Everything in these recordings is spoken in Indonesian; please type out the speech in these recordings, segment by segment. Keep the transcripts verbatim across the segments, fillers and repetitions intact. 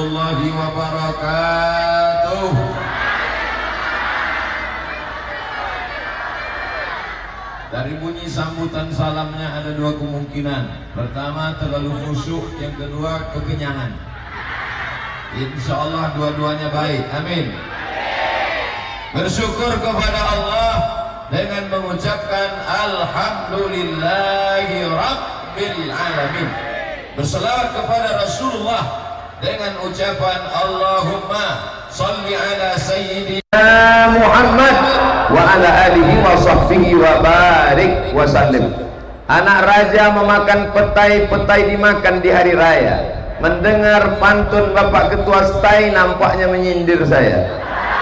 warahmatullahi wabarakatuh. Dari bunyi sambutan salamnya ada dua kemungkinan. Pertama terlalu khusyuk, yang kedua kekenyangan. Insya Allah dua-duanya baik. Amin. Bersyukur kepada Allah dengan mengucapkan Alhamdulillahi Rabbil Alamin. Berselawat kepada Rasulullah dengan ucapan Allahumma salli ala Sayyidina Muhammad wa ala alihi wa sahbihi wa barik wa sallim. Anak raja memakan petai-petai dimakan di hari raya. Mendengar pantun Bapak Ketua Stai nampaknya menyindir saya.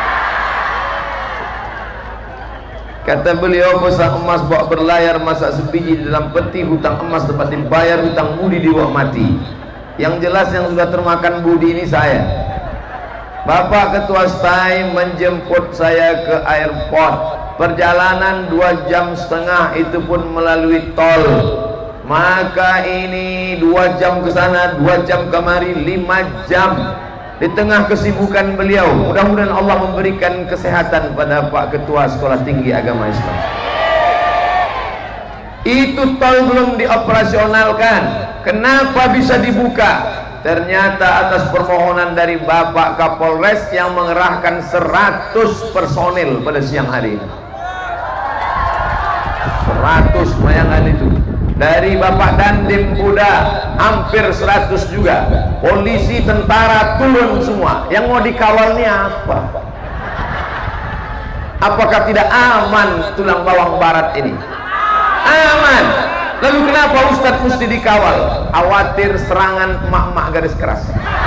Kata beliau, pesak emas bawa berlayar, masak sebiji di dalam peti, hutang emas dapat dibayar, hutang budi dibawa mati. Yang jelas yang sudah termakan budi ini saya. Bapak Ketua Stai menjemput saya ke airport. Perjalanan dua jam setengah, itu pun melalui tol. Maka ini dua jam ke sana, dua jam kemari, lima jam. Di tengah kesibukan beliau, mudah-mudahan Allah memberikan kesehatan pada Pak Ketua Sekolah Tinggi Agama Islam. Itu tol belum dioperasionalkan. Kenapa bisa dibuka? Ternyata atas permohonan dari Bapak Kapolres yang mengerahkan seratus personil pada siang hari ini. seratus, bayangkan itu. Dari Bapak Dandim Buddha hampir seratus juga. Polisi, tentara turun semua. Yang mau dikawal ini apa? Apakah tidak aman Tulang Bawang Barat ini? Aman. Lalu kenapa Ustadz mesti dikawal? Khawatir serangan emak-emak garis keras.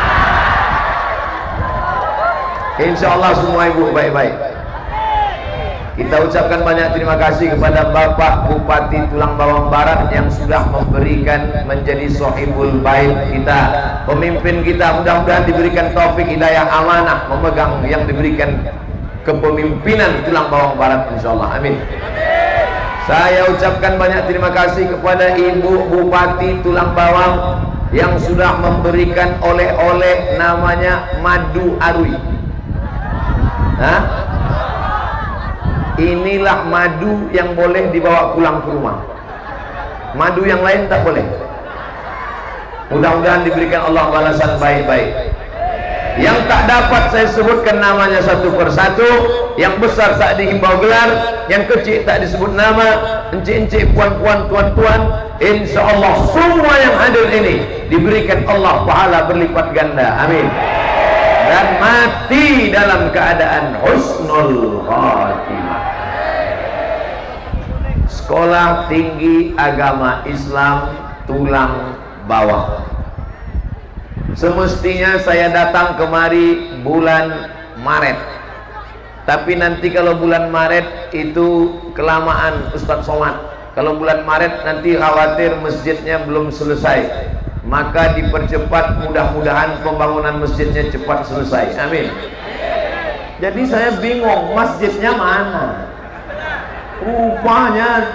Insya Allah semua ibu baik-baik. Kita ucapkan banyak terima kasih kepada Bapak Bupati Tulang Bawang Barat yang sudah memberikan menjadi sohibul bait kita, pemimpin kita. Mudah-mudahan diberikan taufik hidayah amanah memegang yang diberikan kepemimpinan Tulang Bawang Barat, insyaallah. Amin. Saya ucapkan banyak terima kasih kepada Ibu Bupati Tulang Bawang yang sudah memberikan oleh-oleh namanya madu arui. Hah? Inilah madu yang boleh dibawa pulang ke rumah. Madu yang lain tak boleh. Mudah-mudahan diberikan Allah balasan baik-baik. Yang tak dapat saya sebutkan namanya satu persatu. Yang besar tak dihimbau gelar, yang kecil tak disebut nama, encik-encik, puan-puan, tuan-tuan. Insya Allah semua yang hadir ini diberikan Allah pahala berlipat ganda. Amin. Dan mati dalam keadaan husnul khatimah. Sekolah Tinggi Agama Islam Tulang Bawang. Semestinya saya datang kemari bulan Maret. Tapi nanti kalau bulan Maret itu kelamaan Ustadz Somad. Kalau bulan Maret nanti khawatir masjidnya belum selesai. Maka dipercepat, mudah-mudahan pembangunan masjidnya cepat selesai. Amin. Jadi saya bingung masjidnya mana. Rupanya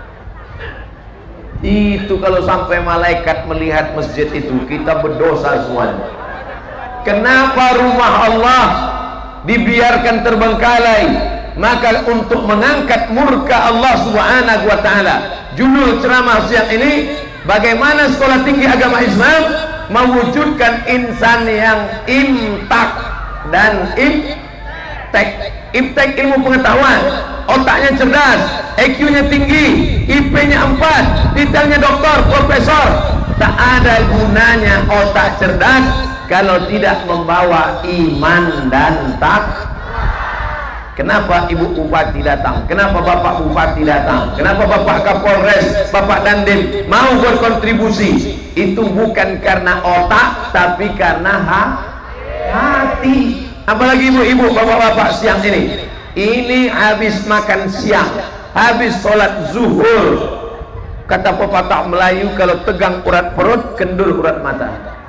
itu kalau sampai malaikat melihat masjid itu, kita berdosa semuanya. Kenapa rumah Allah dibiarkan terbengkalai? Maka untuk mengangkat murka Allah Subhanahu wa taala, judul ceramah siang ini, bagaimana Sekolah Tinggi Agama Islam mewujudkan insan yang imtak dan iptek. Iptek ilmu pengetahuan, otaknya cerdas, I Q-nya tinggi, I P-nya empat, titelnya doktor, profesor. Tak ada gunanya otak cerdas kalau tidak membawa iman dan tak. Kenapa Ibu Bupati datang? Kenapa Bapak Bupati datang? Kenapa Bapak Kapolres, Bapak Dandim mau berkontribusi? Itu bukan karena otak, tapi karena ha hati. Apalagi ibu-ibu, bapak-bapak siang ini, ini habis makan siang, habis sholat zuhur. Kata pepatah Melayu, kalau tegang urat perut, kendur urat mata.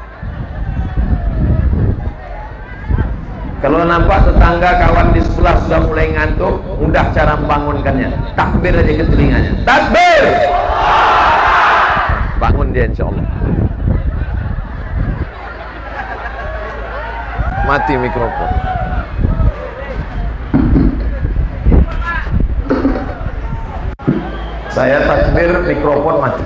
Kalau nampak tetangga kawan di sebelah sudah mulai ngantuk, mudah cara membangunkannya. Takbir aja ke telinganya. Takbir! Bangun dia insya Allah. Mati mikrofon. Saya takbir, mikrofon mati.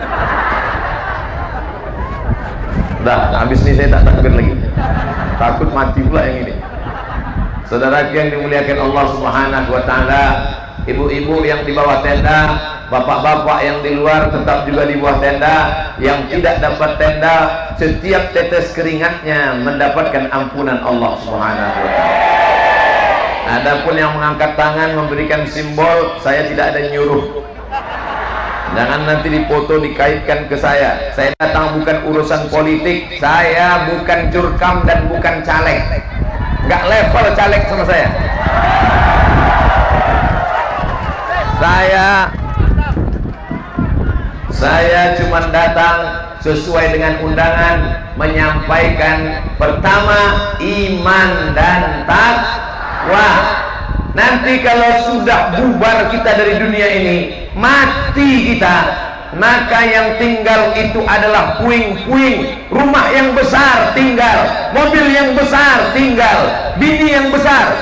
Dah, habis ini saya tak takbir lagi. Takut mati pula yang ini. Saudara yang dimuliakan Allah Subhanahu wa taala, ibu-ibu yang di bawah tenda, bapak-bapak yang di luar tetap juga di bawah tenda, yang tidak dapat tenda, setiap tetes keringatnya mendapatkan ampunan Allah Subhanahu wa taala. Adapun yang mengangkat tangan memberikan simbol, saya tidak ada nyuruh. Jangan nanti dipoto dikaitkan ke saya. Saya datang bukan urusan politik, saya bukan jurkam dan bukan caleg. Nggak level caleg sama saya. Saya Saya cuma datang sesuai dengan undangan menyampaikan pertama iman dan takwa. Nanti kalau sudah bubar kita dari dunia ini, mati kita, maka yang tinggal itu adalah puing-puing. Rumah yang besar tinggal, mobil yang besar tinggal, bini yang besar.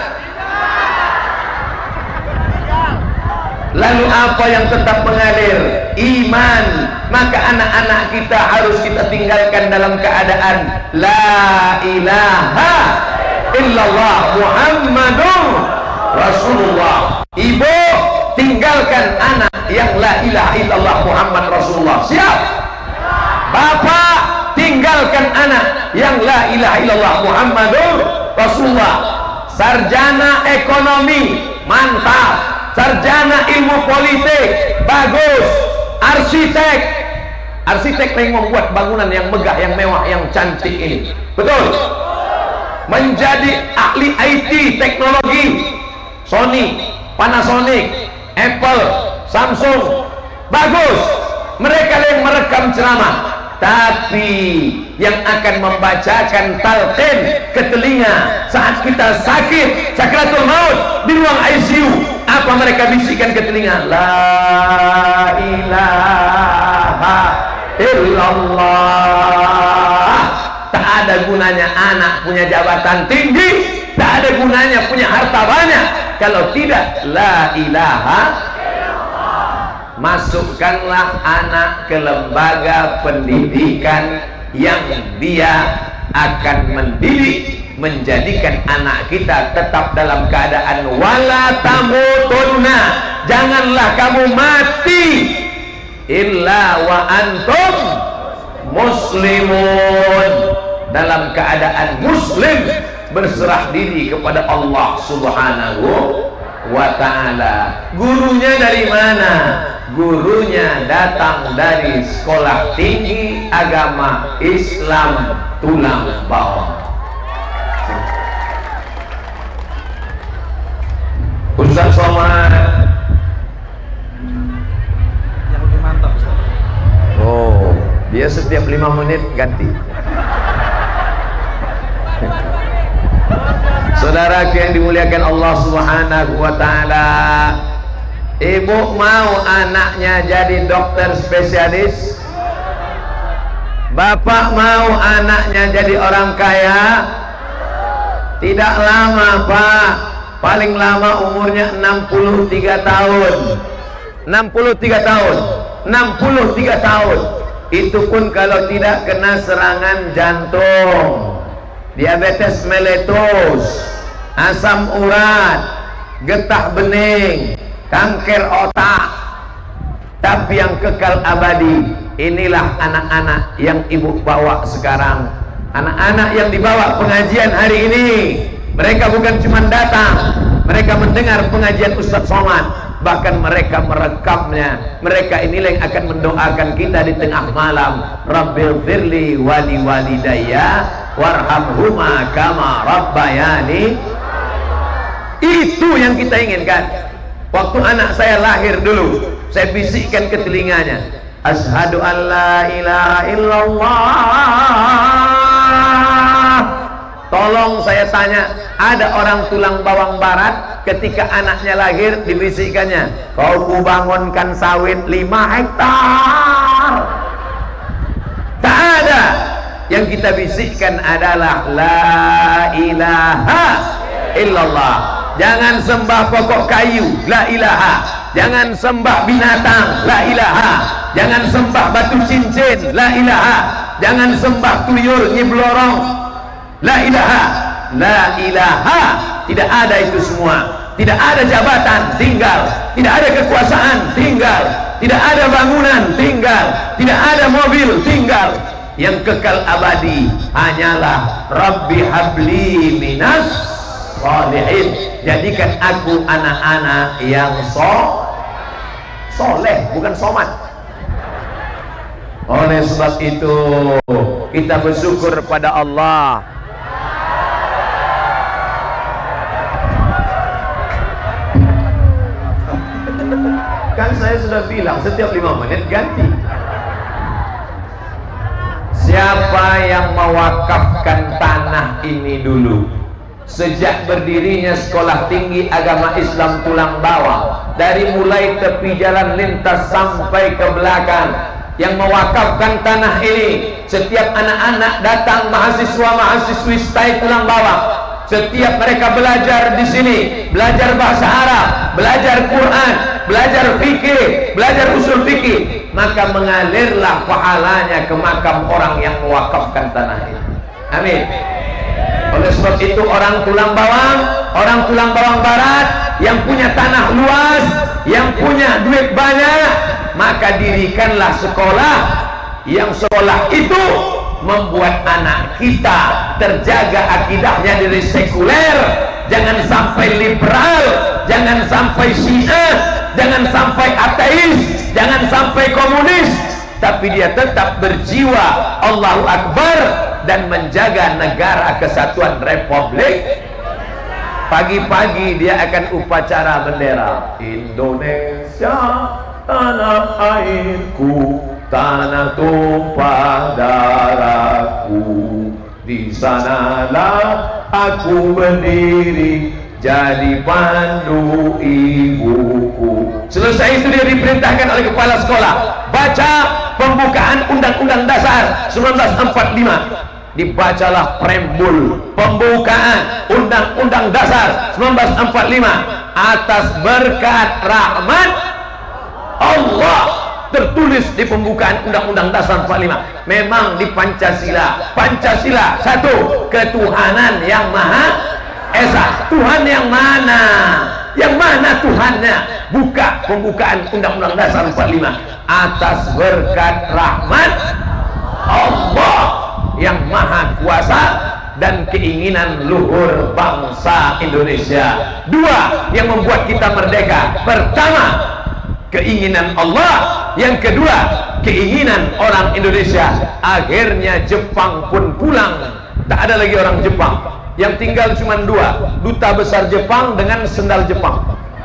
Lalu apa yang tetap mengalir? Iman. Maka anak-anak kita harus kita tinggalkan dalam keadaan la ilaha illallah Muhammadur Rasulullah. Ibu, tinggalkan anak yang la ilaha illallah Muhammad Rasulullah. Siap? Bapak, tinggalkan anak yang la ilaha illallah Muhammadur Rasulullah. Sarjana ekonomi, mantap. Sarjana ilmu politik, bagus. Arsitek, arsitek yang membuat bangunan yang megah, yang mewah, yang cantik ini, betul. Menjadi ahli I T, teknologi, Sony, Panasonic, Apple, Samsung, bagus. Mereka yang merekam ceramah, tapi yang akan membacakan talqin ke telinga saat kita sakit, sakratul maut, di ruang I C U, apa mereka bisikkan ke telinga? La ilaha illallah. Tak ada gunanya anak punya jabatan tinggi, tak ada gunanya punya harta banyak kalau tidak la ilaha illallah. Masukkanlah anak ke lembaga pendidikan yang dia akan mendidik, menjadikan anak kita tetap dalam keadaan wala tamutunna, janganlah kamu mati illa wa antum muslimun, dalam keadaan muslim, berserah diri kepada Allah Subhanahu wa ta'ala. Gurunya dari mana? Gurunya datang dari sekolah tinggi agama Islam tulang bawang. Ustaz Somad yang lebih mantap, Ustaz. Oh, dia setiap lima menit ganti. Saudara yang dimuliakan Allah Subhanahu wa ta'ala, ibu mau anaknya jadi dokter spesialis? Bapak mau anaknya jadi orang kaya? Tidak lama, Pak. Paling lama umurnya enam puluh tiga tahun. enam puluh tiga tahun. enam puluh tiga tahun. Itu pun kalau tidak kena serangan jantung, diabetes meletus, asam urat, getah bening, kanker otak. Tapi yang kekal abadi, inilah anak-anak yang ibu bawa sekarang. Anak-anak yang dibawa pengajian hari ini, mereka bukan cuma datang, mereka mendengar pengajian Ustaz Somad, bahkan mereka merekamnya. Mereka inilah yang akan mendoakan kita di tengah malam. Rabbil firli wali walidayya warhamhuma kama rabbayani. Itu yang kita inginkan. Waktu anak saya lahir dulu, saya bisikkan ke telinganya, asyhadu an la ilaha illallah. Tolong saya tanya, ada orang tulang bawang barat ketika anaknya lahir dibisikkannya, kau kubangunkan sawit lima hektar. Tak ada. yang kita bisikkan adalah la ilaha illallah. Jangan sembah pokok kayu, la ilaha. Jangan sembah binatang, la ilaha. Jangan sembah batu cincin, la ilaha. Jangan sembah tuyul nyiblorong, la ilaha. La ilaha, tidak ada itu semua. Tidak ada jabatan, tinggal. Tidak ada kekuasaan, tinggal. Tidak ada bangunan, tinggal. Tidak ada mobil, tinggal. Yang kekal abadi hanyalah Rabbi habli minas sholihin. Jadikan aku anak-anak yang so soleh, bukan somat. Oleh sebab itu kita bersyukur pada Allah. Kan saya sudah bilang setiap lima menit ganti. Siapa yang mewakafkan tanah ini dulu sejak berdirinya Sekolah Tinggi Agama Islam Tulang Bawah, dari mulai tepi jalan lintas sampai ke belakang, yang mewakafkan tanah ini, setiap anak-anak datang, mahasiswa-mahasiswi stay Tulang Bawah, setiap mereka belajar di sini, belajar bahasa Arab, belajar Quran, belajar fikih, belajar usul fikih, maka mengalirlah pahalanya ke makam orang yang mewakafkan tanah ini. Amin. Oleh sebab itu orang Tulang Bawang, orang Tulang Bawang Barat yang punya tanah luas, yang punya duit banyak, maka dirikanlah sekolah, yang sekolah itu membuat anak kita terjaga akidahnya dari sekuler. Jangan sampai liberal, jangan sampai syiah, jangan sampai ateis, jangan sampai komunis, tapi dia tetap berjiwa Allahu Akbar dan menjaga negara kesatuan Republik. Pagi-pagi dia akan upacara bendera Indonesia, tanah airku, tanah tumpah darahku, di sanalah aku berdiri jadi pandu ibuku. Selesai itu dia diperintahkan oleh kepala sekolah, baca pembukaan Undang-Undang Dasar seribu sembilan ratus empat puluh lima. Dibacalah preambul pembukaan Undang-Undang Dasar seribu sembilan ratus empat puluh lima. Atas berkat rahmat Allah, tertulis di pembukaan Undang-Undang Dasar empat puluh lima. Memang di Pancasila, Pancasila satu, ketuhanan yang maha esa. Tuhan yang mana? Yang mana Tuhannya? Buka pembukaan Undang-Undang Dasar empat puluh lima. Atas berkat rahmat Allah yang maha kuasa dan keinginan luhur bangsa Indonesia. Dua yang membuat kita merdeka. Pertama, keinginan Allah. Yang kedua, keinginan orang Indonesia. Akhirnya Jepang pun pulang. Tak ada lagi orang Jepang. Yang tinggal cuma dua, duta besar Jepang dengan sendal Jepang.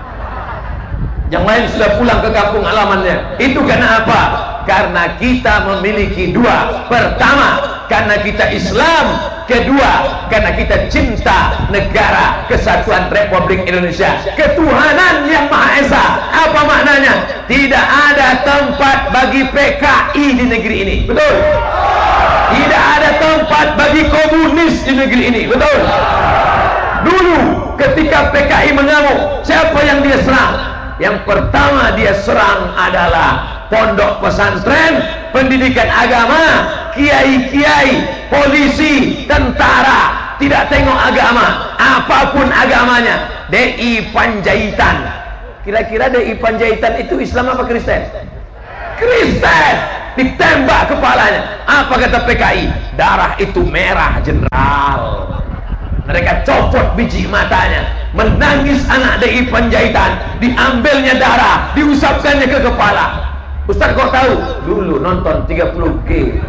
Yang lain sudah pulang ke kampung halamannya. Itu karena apa? Karena kita memiliki dua. Pertama, karena kita Islam. Kedua, karena kita cinta negara kesatuan Republik Indonesia, ketuhanan yang Maha Esa. Apa maknanya? Tidak ada tempat bagi P K I di negeri ini. Betul? Tidak ada tempat bagi komunis di negeri ini. Betul? Dulu ketika P K I mengamuk, siapa yang dia serang? Yang pertama dia serang adalah pondok pesantren, pendidikan agama, kiai-kiai, polisi, tentara. Tidak tengok agama, apapun agamanya. D I Panjaitan. Kira-kira D I Panjaitan itu Islam apa Kristen? Kristen. Ditembak kepalanya. Apa kata P K I? Darah itu merah, jenderal. Mereka copot biji matanya. Menangis anak D I Panjaitan. Diambilnya darah, diusapkannya ke kepala. Ustaz kok tahu? Dulu nonton tiga puluh G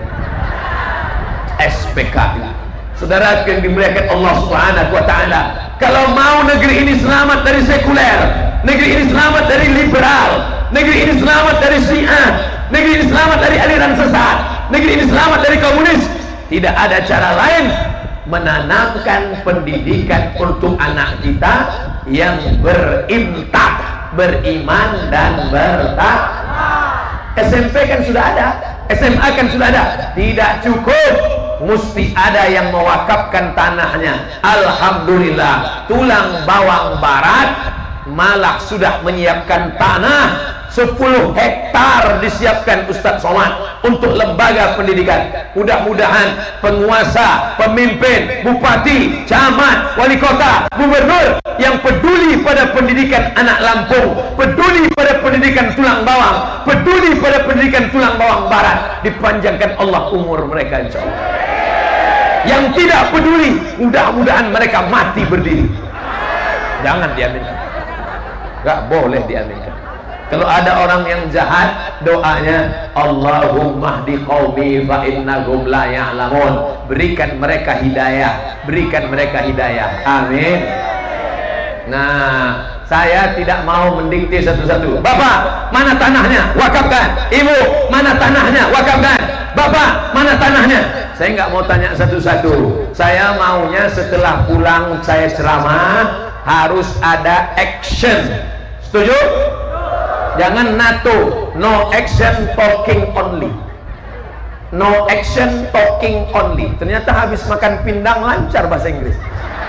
S P K. Saudara yang dimuliakan Allah Subhanahu wa taala, kalau mau negeri ini selamat dari sekuler, negeri ini selamat dari liberal, negeri ini selamat dari Syiah, negeri ini selamat dari aliran sesat, negeri ini selamat dari komunis, tidak ada cara lain menanamkan pendidikan untuk anak kita yang berimtak, beriman dan bertakwa. S M P kan sudah ada, S M A kan sudah ada. Tidak cukup mesti ada yang mewakafkan tanahnya. Alhamdulillah, Tulang Bawang Barat malah sudah menyiapkan tanah sepuluh hektar, disiapkan Ustadz Somad untuk lembaga pendidikan. Mudah-mudahan penguasa, pemimpin, bupati, camat, wali kota, gubernur yang peduli pada pendidikan anak Lampung, peduli pada pendidikan tulang bawang, peduli pada pendidikan tulang bawang barat, dipanjangkan Allah umur mereka insya Allah. Yang tidak peduli, mudah-mudahan mereka mati berdiri. Jangan diaminkan, gak boleh diaminkan. Kalau ada orang yang jahat, doanya Allahumma hdi qaumi fa innahum la ya'lamun. Berikan mereka hidayah, berikan mereka hidayah. Amin. Nah, saya tidak mau mendikte satu-satu. Bapak, mana tanahnya? Wakafkan. Ibu, mana tanahnya? Wakafkan. Bapak, mana tanahnya? Saya nggak mau tanya satu-satu. Saya maunya setelah pulang saya ceramah harus ada action. Setuju? Jangan NATO, no action talking only. No action talking only. Ternyata habis makan pindang lancar bahasa Inggris.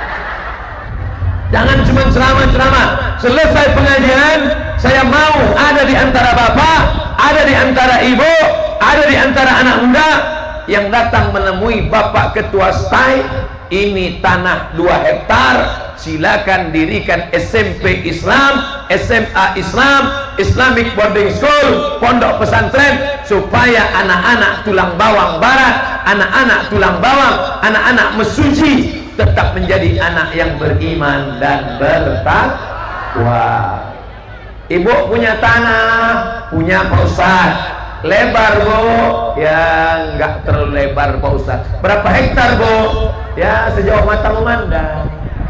Jangan cuma ceramah-ceramah. Selesai pengajian, saya mau ada di antara bapak, ada di antara ibu, ada di antara anak muda yang datang menemui Bapak Ketua S T A I. Ini tanah dua hektar, silakan dirikan S M P Islam, S M A Islam, Islamic Boarding School, pondok pesantren, supaya anak-anak tulang bawang barat, anak-anak tulang bawang, anak-anak mesuji tetap menjadi anak yang beriman dan bertakwa. Ibu punya tanah, punya Pak Ustaz. Lebar Bu? Ya nggak terlalu lebar Pak Ustaz. Berapa hektar Bu? Ya sejauh mata memandang.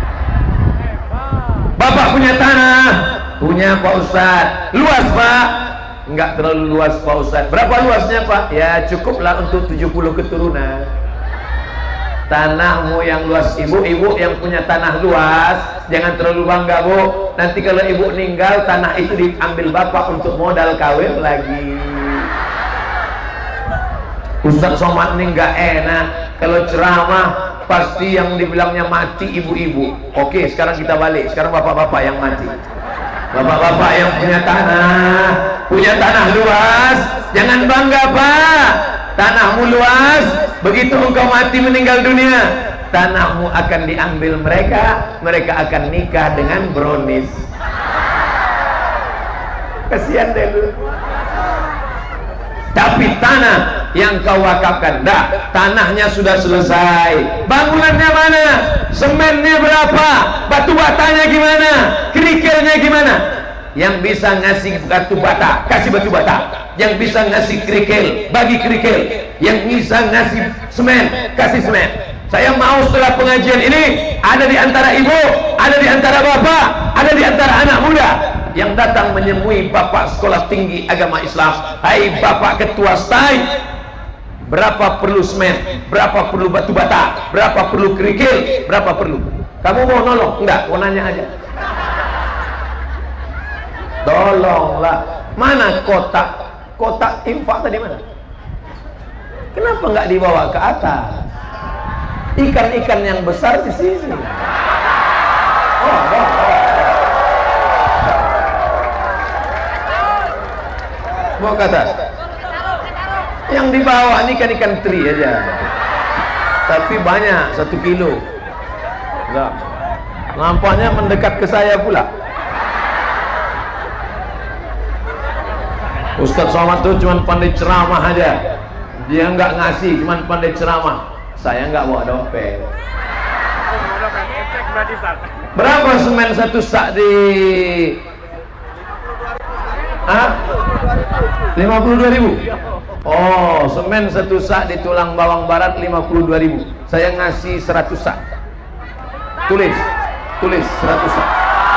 Bapak punya tanah? Punya Pak Ustaz. Luas Pak? Nggak terlalu luas Pak Ustaz. Berapa luasnya Pak? Ya cukuplah untuk tujuh puluh keturunan. Tanahmu yang luas. Ibu-ibu yang punya tanah luas, jangan terlalu bangga Bu. Nanti kalau ibu meninggal, tanah itu diambil bapak untuk modal kawin lagi. Ustadz Somad ini nggak enak kalau ceramah pasti yang dibilangnya mati ibu-ibu. Oke, sekarang kita balik. Sekarang bapak-bapak yang mati. Bapak-bapak yang punya tanah, punya tanah luas, jangan bangga Pak. Tanahmu luas, begitu engkau mati meninggal dunia, tanahmu akan diambil mereka, mereka akan nikah dengan brownies. Kasihan deh lu. Tapi tanah yang kau wakafkan, dah, tanahnya sudah selesai. Bangunannya mana? Semennya berapa? Batu batanya gimana? Kerikilnya gimana? Yang bisa ngasih batu bata, kasih batu bata. Yang bisa ngasih kerikil, bagi kerikil. Yang bisa ngasih semen, kasih semen. Saya mau setelah pengajian ini ada di antara ibu, ada di antara bapak, ada di antara anak muda yang datang menemui Bapak Sekolah Tinggi Agama Islam. Hai Bapak Ketua S T A I, berapa perlu semen, berapa perlu batu bata, berapa perlu kerikil, berapa perlu? Kamu mau nolong? Enggak, mau nanya aja. Tolonglah. Mana kotak? Kotak infak tadi mana? Kenapa nggak dibawa ke atas? Ikan-ikan yang besar di sini. Oh, oh, oh. Bawa ke atas. Yang dibawa ini ikan-ikan teri aja. Tapi banyak, satu kilo. Enggak. Nampaknya mendekat ke saya pula. Ustadz Somad tuh cuma pandai ceramah aja. Dia nggak ngasih, cuma pandai ceramah. Saya nggak bawa dompet. Berapa semen satu sak di? Hah? lima puluh dua ribu. Oh, semen satu sak di Tulang Bawang Barat lima puluh dua ribu. Saya ngasih seratus sak. Tulis, tulis seratus sak.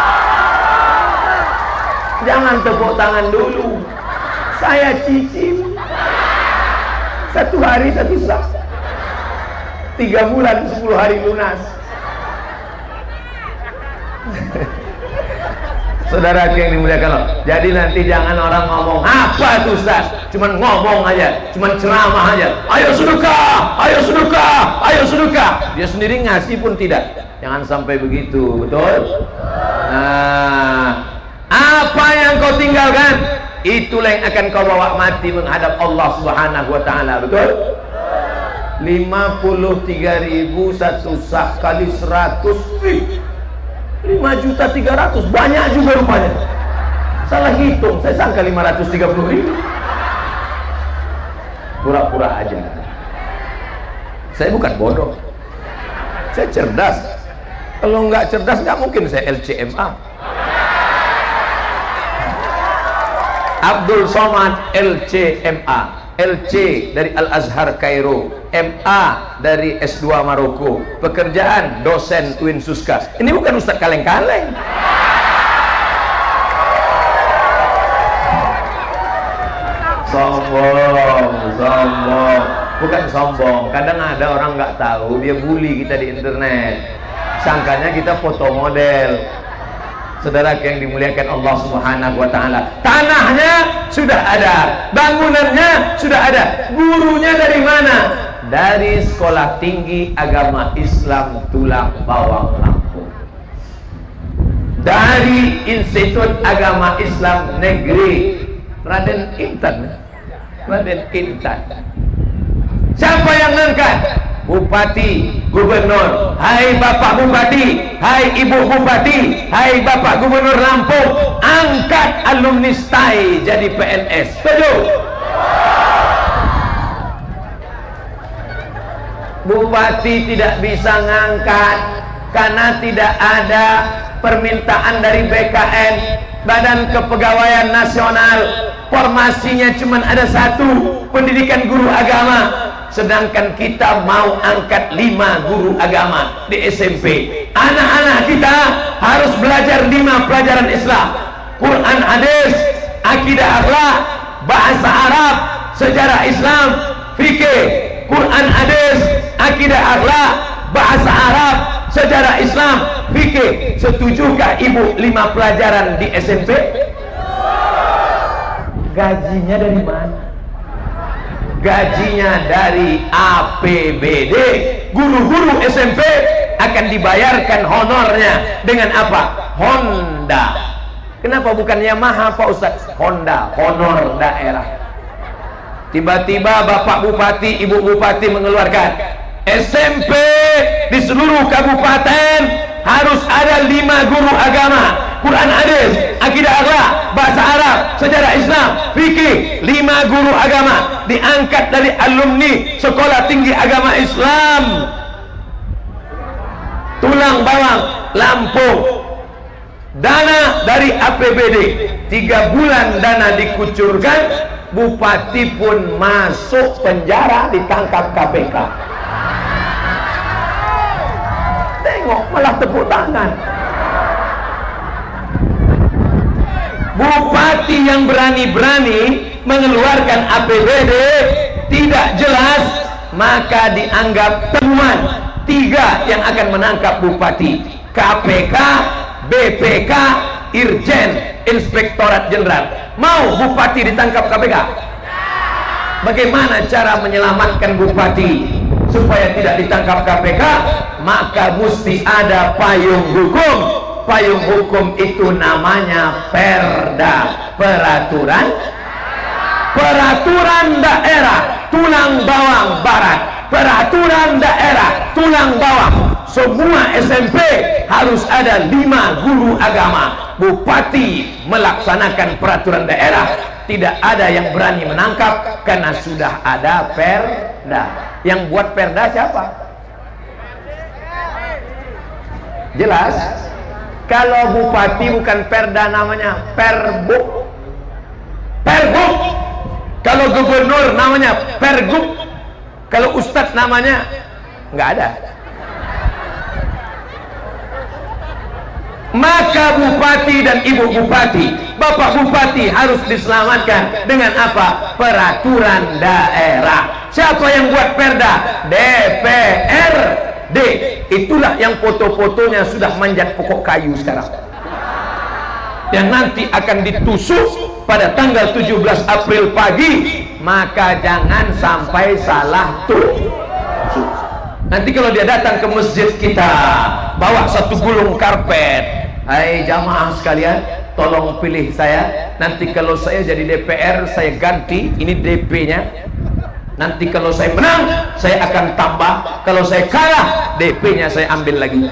Jangan tepuk tangan dulu. Saya cicil. Satu hari satu sak. Tiga bulan sepuluh hari lunas. Saudara yang dimuliakan Allah. Jadi nanti jangan orang ngomong apa tuh Ustaz, cuman ngomong aja, cuman ceramah aja, ayo sedekah, ayo sedekah, ayo sedekah, dia sendiri ngasih pun tidak. Jangan sampai begitu, betul? Nah, apa yang kau tinggalkan, itulah yang akan kau bawa mati menghadap Allah Subhanahu wa taala, betul? lima puluh tiga ribu satu sak kali seratus, lima juta tiga ratus, banyak juga rupanya. Salah hitung, saya sangka lima ratus tiga puluh ribu. Pura-pura aja. Saya bukan bodoh, saya cerdas. Kalau nggak cerdas nggak mungkin saya L C M A. Abdul Somad L C M A. L C dari Al-Azhar Kairo, M A dari S dua Maroko, pekerjaan dosen U I N Suska. Ini bukan Ustadz kaleng-kaleng. Sombong, sombong, bukan sombong. Kadang ada orang nggak tahu, dia bully kita di internet, sangkanya kita foto model. Saudara yang dimuliakan Allah Subhanahu wa taala, tanahnya sudah ada, bangunannya sudah ada, gurunya dari mana? Dari Sekolah Tinggi Agama Islam Tulang Bawang Lampung, dari Institut Agama Islam Negeri Raden Intan. Raden Intan. Siapa yang ngangkat? Bupati, Gubernur. Hai Bapak Bupati, hai Ibu Bupati, hai Bapak Gubernur Lampung, angkat alumni S T A I jadi P N S. Setuju? Bupati tidak bisa ngangkat karena tidak ada permintaan dari B K N, Badan Kepegawaian Nasional. Formasinya cuma ada satu, pendidikan guru agama. Sedangkan kita mau angkat lima guru agama di S M P. Anak-anak kita harus belajar lima pelajaran Islam: Quran, hadis, akidah, akhlak, bahasa Arab, sejarah Islam, fikih. Quran, hadis, akidah, akhlak, bahasa Arab, sejarah Islam, fikih. Setujukah ibu lima pelajaran di S M P? Gajinya dari mana? Gajinya dari A P B D. Guru-guru S M P akan dibayarkan honornya dengan apa? Honda. Kenapa bukan Yamaha Pak Ustadz? Honda, honor daerah. Tiba-tiba Bapak Bupati, Ibu Bupati mengeluarkan S M P di seluruh kabupaten harus ada lima guru agama: Quran, hadis, akidah, akhlak, bahasa Arab, sejarah Islam, fikih. Lima guru agama diangkat dari alumni Sekolah Tinggi Agama Islam Tulang Bawang Lampung. Dana dari A P B D, tiga bulan dana dikucurkan, bupati pun masuk penjara, ditangkap K P K. Tengok, malah tepuk tangan. Bupati yang berani-berani mengeluarkan A P B D tidak jelas, maka dianggap temuan. Tiga yang akan menangkap bupati: K P K, B P K, Irjen Inspektorat Jenderal. Mau bupati ditangkap K P K? Bagaimana cara menyelamatkan bupati supaya tidak ditangkap K P K? Maka mesti ada payung hukum. Payung hukum itu namanya perda, peraturan peraturan daerah Tulang Bawang Barat, peraturan daerah Tulang Bawang. Semua S M P harus ada lima guru agama. Bupati melaksanakan peraturan daerah, tidak ada yang berani menangkap karena sudah ada perda. Yang buat perda siapa? Jelas? Kalau bupati bukan perda, namanya perbuk. Perbuk. Kalau gubernur namanya pergub. Kalau ustadz namanya nggak ada. Maka bupati dan ibu bupati, bapak bupati harus diselamatkan dengan apa? Peraturan daerah. Siapa yang buat perda? D P R D. Itulah yang foto-fotonya sudah manjat pokok kayu sekarang. yang nanti akan ditusuk pada tanggal tujuh belas April pagi, maka jangan sampai salah tusuk. Nanti kalau dia datang ke masjid kita bawa satu gulung karpet, hai jamaah sekalian, tolong pilih saya, nanti kalau saya jadi D P R saya ganti, ini D P-nya. Nanti kalau saya menang saya akan tambah, kalau saya kalah D P-nya saya ambil lagi.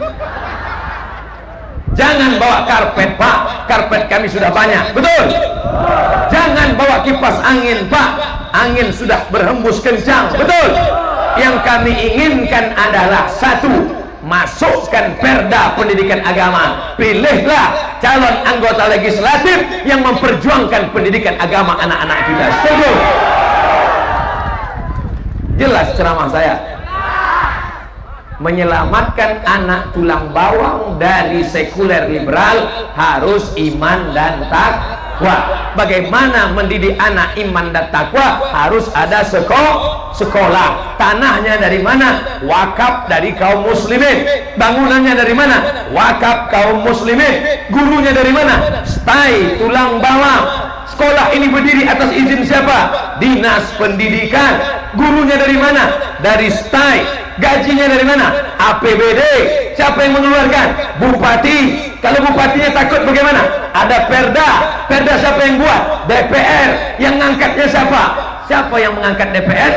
Jangan bawa karpet, Pak, karpet kami sudah banyak, betul? Jangan bawa kipas angin, Pak, angin sudah berhembus kencang, betul? Yang kami inginkan adalah satu, masukkan perda pendidikan agama. Pilihlah calon anggota legislatif yang memperjuangkan pendidikan agama anak-anak kita. Setuju? Jelas ceramah saya. Menyelamatkan anak tulang bawang dari sekuler liberal harus iman dan takwa. Bagaimana mendidik anak iman dan takwa? Harus ada sekolah. Sekolah. Tanahnya dari mana? Wakaf dari kaum muslimin. Bangunannya dari mana? Wakaf kaum muslimin. Gurunya dari mana? Stai tulang bawang. Sekolah ini berdiri atas izin siapa? Dinas Pendidikan. Gurunya dari mana? Dari stai. Gajinya dari mana? A P B D. Siapa yang mengeluarkan? Bupati. Kalau bupatinya takut bagaimana? Ada perda. Perda siapa yang buat? D P R. Yang ngangkatnya siapa? Siapa yang mengangkat D P R?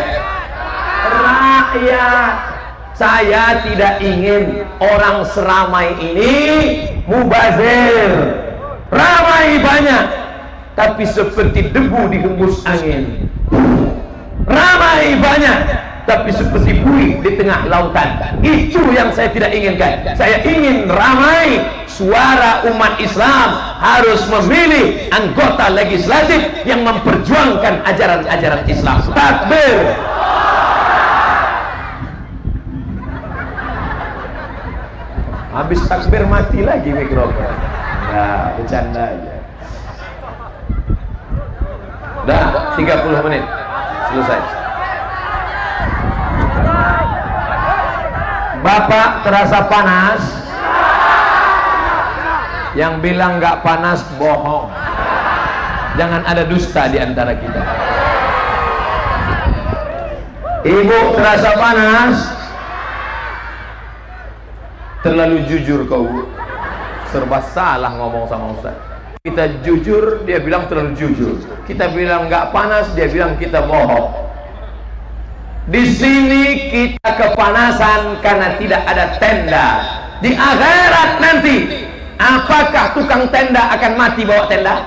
Rakyat. Saya tidak ingin orang seramai ini mubazir. Ramai banyak, tapi seperti debu dihembus angin. Ramai banyak, tapi seperti buih di tengah lautan. Itu yang saya tidak inginkan. Saya ingin ramai. Suara umat Islam harus memilih anggota legislatif yang memperjuangkan ajaran-ajaran Islam. Takbir. Habis takbir mati lagi mikrofon. Nah, bercanda aja. Dah tiga puluh menit selesai. Bapak terasa panas? Yang bilang nggak panas bohong. Jangan ada dusta di antara kita. Ibu terasa panas? Terlalu jujur kau, serba salah ngomong sama Ustaz. Kita jujur, dia bilang terlalu jujur. Kita bilang nggak panas, dia bilang kita bohong. Di sini kita kepanasan karena tidak ada tenda. Di akhirat nanti, apakah tukang tenda akan mati bawa tenda?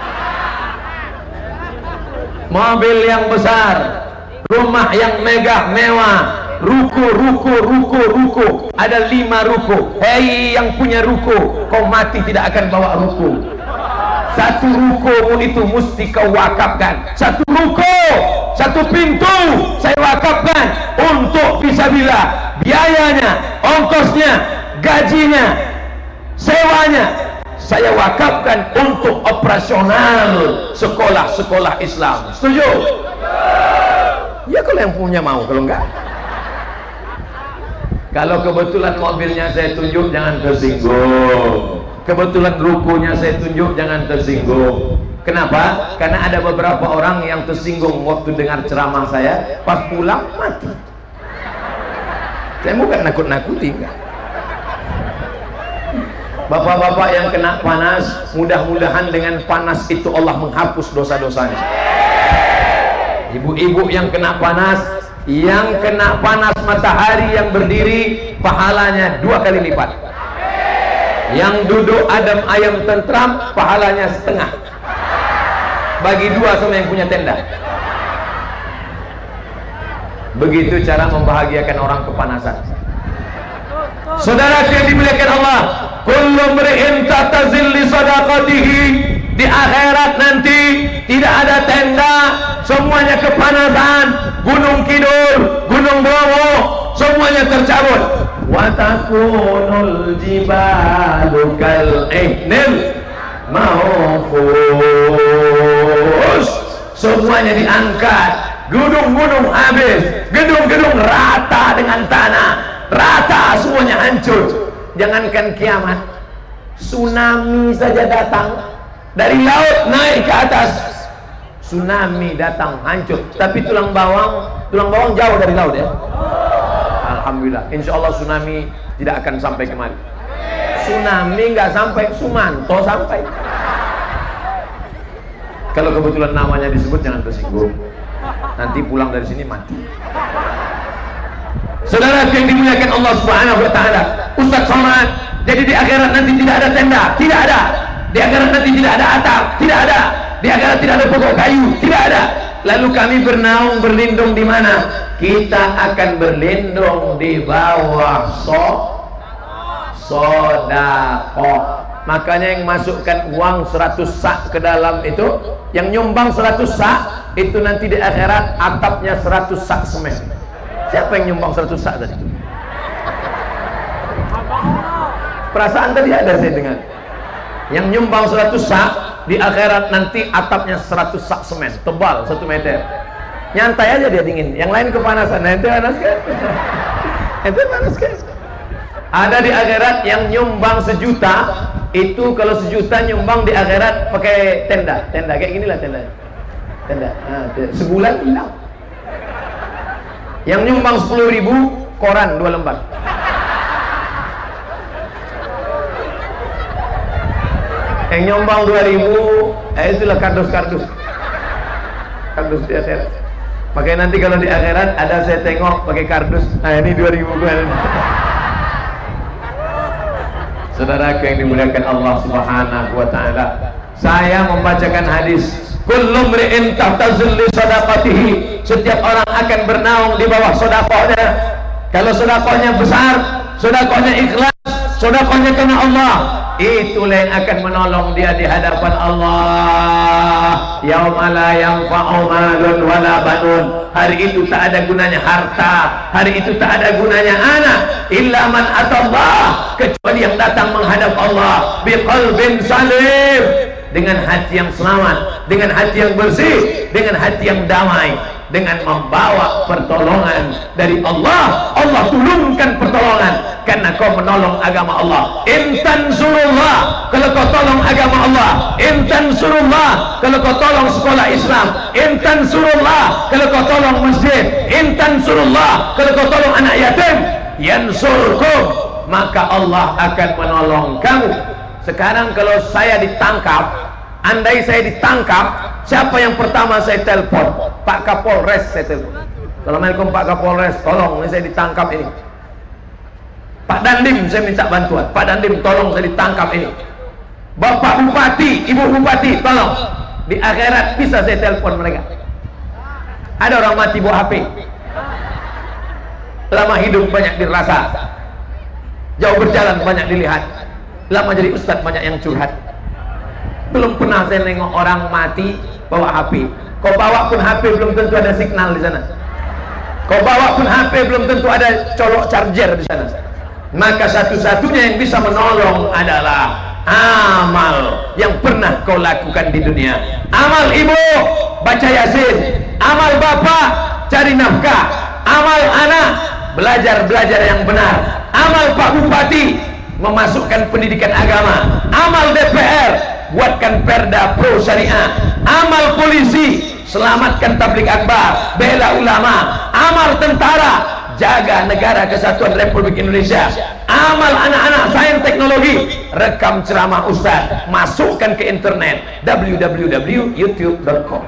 Mobil yang besar, rumah yang megah mewah, ruko, ruko, ruko, ruko, ada lima ruko. Hei yang punya ruko, kau mati tidak akan bawa ruko. Satu ruko itu mesti kau wakafkan. Satu ruko, satu pintu saya wakafkan untuk fisabilillah. Biayanya, ongkosnya, gajinya, sewanya saya wakafkan untuk operasional sekolah-sekolah Islam. Setuju? Ya kalau yang punya mau, kalau enggak, kalau kebetulan mobilnya saya tunjuk jangan tersinggung. Kebetulan rukunya saya tunjuk jangan tersinggung. Kenapa? Karena ada beberapa orang yang tersinggung waktu dengar ceramah saya, pas pulang mati. Saya bukan nakut-nakuti, enggak. Bapak-bapak yang kena panas, mudah-mudahan dengan panas itu Allah menghapus dosa-dosanya. Ibu-ibu yang kena panas, yang kena panas matahari yang berdiri, pahalanya dua kali lipat. Yang duduk adem ayam tentram, pahalanya setengah. Bagi dua sama yang punya tenda. Begitu cara membahagiakan orang kepanasan. Saudara yang dimuliakan Allah, kullu mri'in tatazil li sadaqatihi. Di akhirat nanti tidak ada tenda, semuanya kepanasan. Gunung Kidul, Gunung Bromo, semuanya tercabut. Wa takunul jibalu kal ihnil mahfuz. Semuanya diangkat, gunung-gunung habis, gedung-gedung rata dengan tanah, rata semuanya hancur. Jangankan kiamat, tsunami saja datang dari laut naik ke atas, tsunami datang hancur. Tapi tulang bawang, tulang bawang jauh dari laut ya. Alhamdulillah, insya Allah tsunami tidak akan sampai kemari. Tsunami nggak sampai, Sumanto sampai. Kalau kebetulan namanya disebut jangan tersinggung, nanti pulang dari sini mati. Saudara yang dimuliakan Allah Subhanahu wa taala, Ustaz Somad, jadi di akhirat nanti tidak ada tenda, tidak ada. Di akhirat nanti tidak ada atap, tidak ada. Di akhirat tidak ada pokok kayu, tidak ada. Lalu kami bernaung berlindung di mana? Kita akan berlindung di bawah so sedekah. Makanya yang masukkan uang seratus sak ke dalam itu, yang nyumbang seratus sak itu nanti di akhirat atapnya seratus sak semen. Siapa yang nyumbang seratus sak tadi? Perasaan tadi ada saya dengar. Yang nyumbang seratus sak di akhirat nanti atapnya seratus sak semen, tebal satu meter. Nyantai aja dia dingin. Yang lain kepanasan. Nah, itu panas kan? Itu panas kan? Ada di akhirat yang nyumbang sejuta, itu kalau sejuta nyumbang di akhirat pakai tenda, tenda kayak ginilah tenda, tenda. Nah, sebulan hilang. Yang nyumbang sepuluh ribu koran dua lembar. Yang nyumbang dua ribu, eh itulah kardus-kardus, kardus di akhirat. Pakai nanti kalau di akhirat ada saya tengok pakai kardus. Nah ini dua ribu koran. Saudara yang dimuliakan Allah Subhanahu wa taala, saya membacakan hadis, kullu mri'in tahta zilli sadaqatihi, setiap orang akan bernaung di bawah sedekahnya. Kalau sedekahnya besar, sedekahnya ikhlas, sedekahnya karena Allah, itulah yang akan menolong dia di hadapan Allah. Yauma la yanfa'u malun wala banun, hari itu tak ada gunanya harta, hari itu tak ada gunanya anak, illa man atallah, kecuali yang datang menghadap Allah biqalbin salim, dengan hati yang selamat, dengan hati yang bersih, dengan hati yang damai, dengan membawa pertolongan dari Allah. Allah turunkan pertolongan karena kau menolong agama Allah. Intan surullah, kalau kau tolong agama Allah. Intan surullah, kalau kau tolong sekolah Islam. Intan surullah, kalau kau tolong masjid. Intan surullah, kalau kau tolong anak yatim. Yansurkum, maka Allah akan menolong kamu. Sekarang kalau saya ditangkap, andai saya ditangkap, siapa yang pertama saya telepon? Pak Kapolres saya telepon. Assalamualaikum Pak Kapolres, tolong ini saya ditangkap ini. Pak Dandim saya minta bantuan. Pak Dandim tolong saya ditangkap ini. Bapak Bupati, Ibu Bupati tolong. Di akhirat bisa saya telepon mereka. Ada orang mati bawa H P. Lama hidup banyak dirasa, jauh berjalan banyak dilihat. Lama jadi ustadz banyak yang curhat. Belum pernah saya nengok orang mati bawa H P. Kau bawa pun H P belum tentu ada signal di sana. Kau bawa pun H P belum tentu ada colok charger di sana. Maka satu-satunya yang bisa menolong adalah amal yang pernah kau lakukan di dunia. Amal ibu baca Yasin, amal bapak cari nafkah, amal anak belajar-belajar yang benar, amal Pak Bupati memasukkan pendidikan agama, amal D P R buatkan perda pro syariah, amal polisi selamatkan tabligh akbar, bela ulama, amal tentara jaga negara kesatuan Republik Indonesia, amal anak-anak sains teknologi rekam ceramah ustaz, masukkan ke internet w w w titik youtube titik com.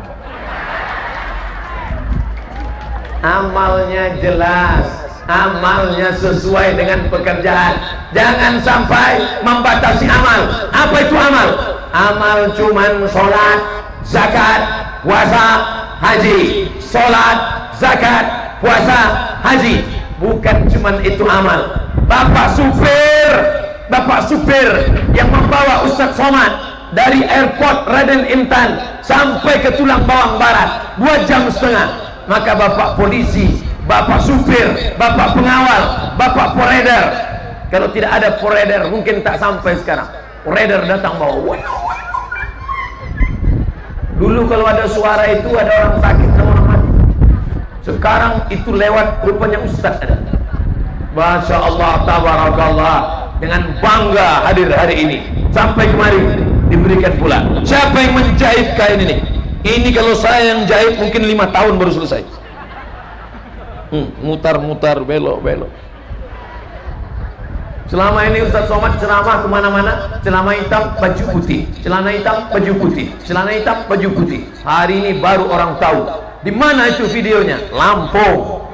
Amalnya jelas, amalnya sesuai dengan pekerjaan. Jangan sampai membatasi amal. Apa itu amal? Amal cuman sholat, zakat, puasa, haji. Sholat, zakat, puasa, haji. Bukan cuman itu amal. Bapak supir, bapak supir yang membawa Ustadz Somad dari airport Raden Intan sampai ke Tulang Bawang Barat dua jam setengah. Maka bapak polisi, bapak supir, bapak pengawal, bapak poreder, kalau tidak ada poreder mungkin tak sampai sekarang. Poreder datang bawa. Dulu kalau ada suara itu ada orang sakit sama orang mati. Sekarang itu lewat rupanya ustaz ada. Masya Allah, tabarakallah, dengan bangga hadir hari ini sampai kemari diberikan pula. Siapa yang menjahit kain ini? Ini kalau saya yang jahit mungkin lima tahun baru selesai. Mutar-mutar, hmm, belok-belok. Selama ini Ustaz Somad ceramah kemana-mana, celana hitam baju putih, celana hitam baju putih, celana hitam baju putih. Hari ini baru orang tahu. Di mana itu videonya? Lampung.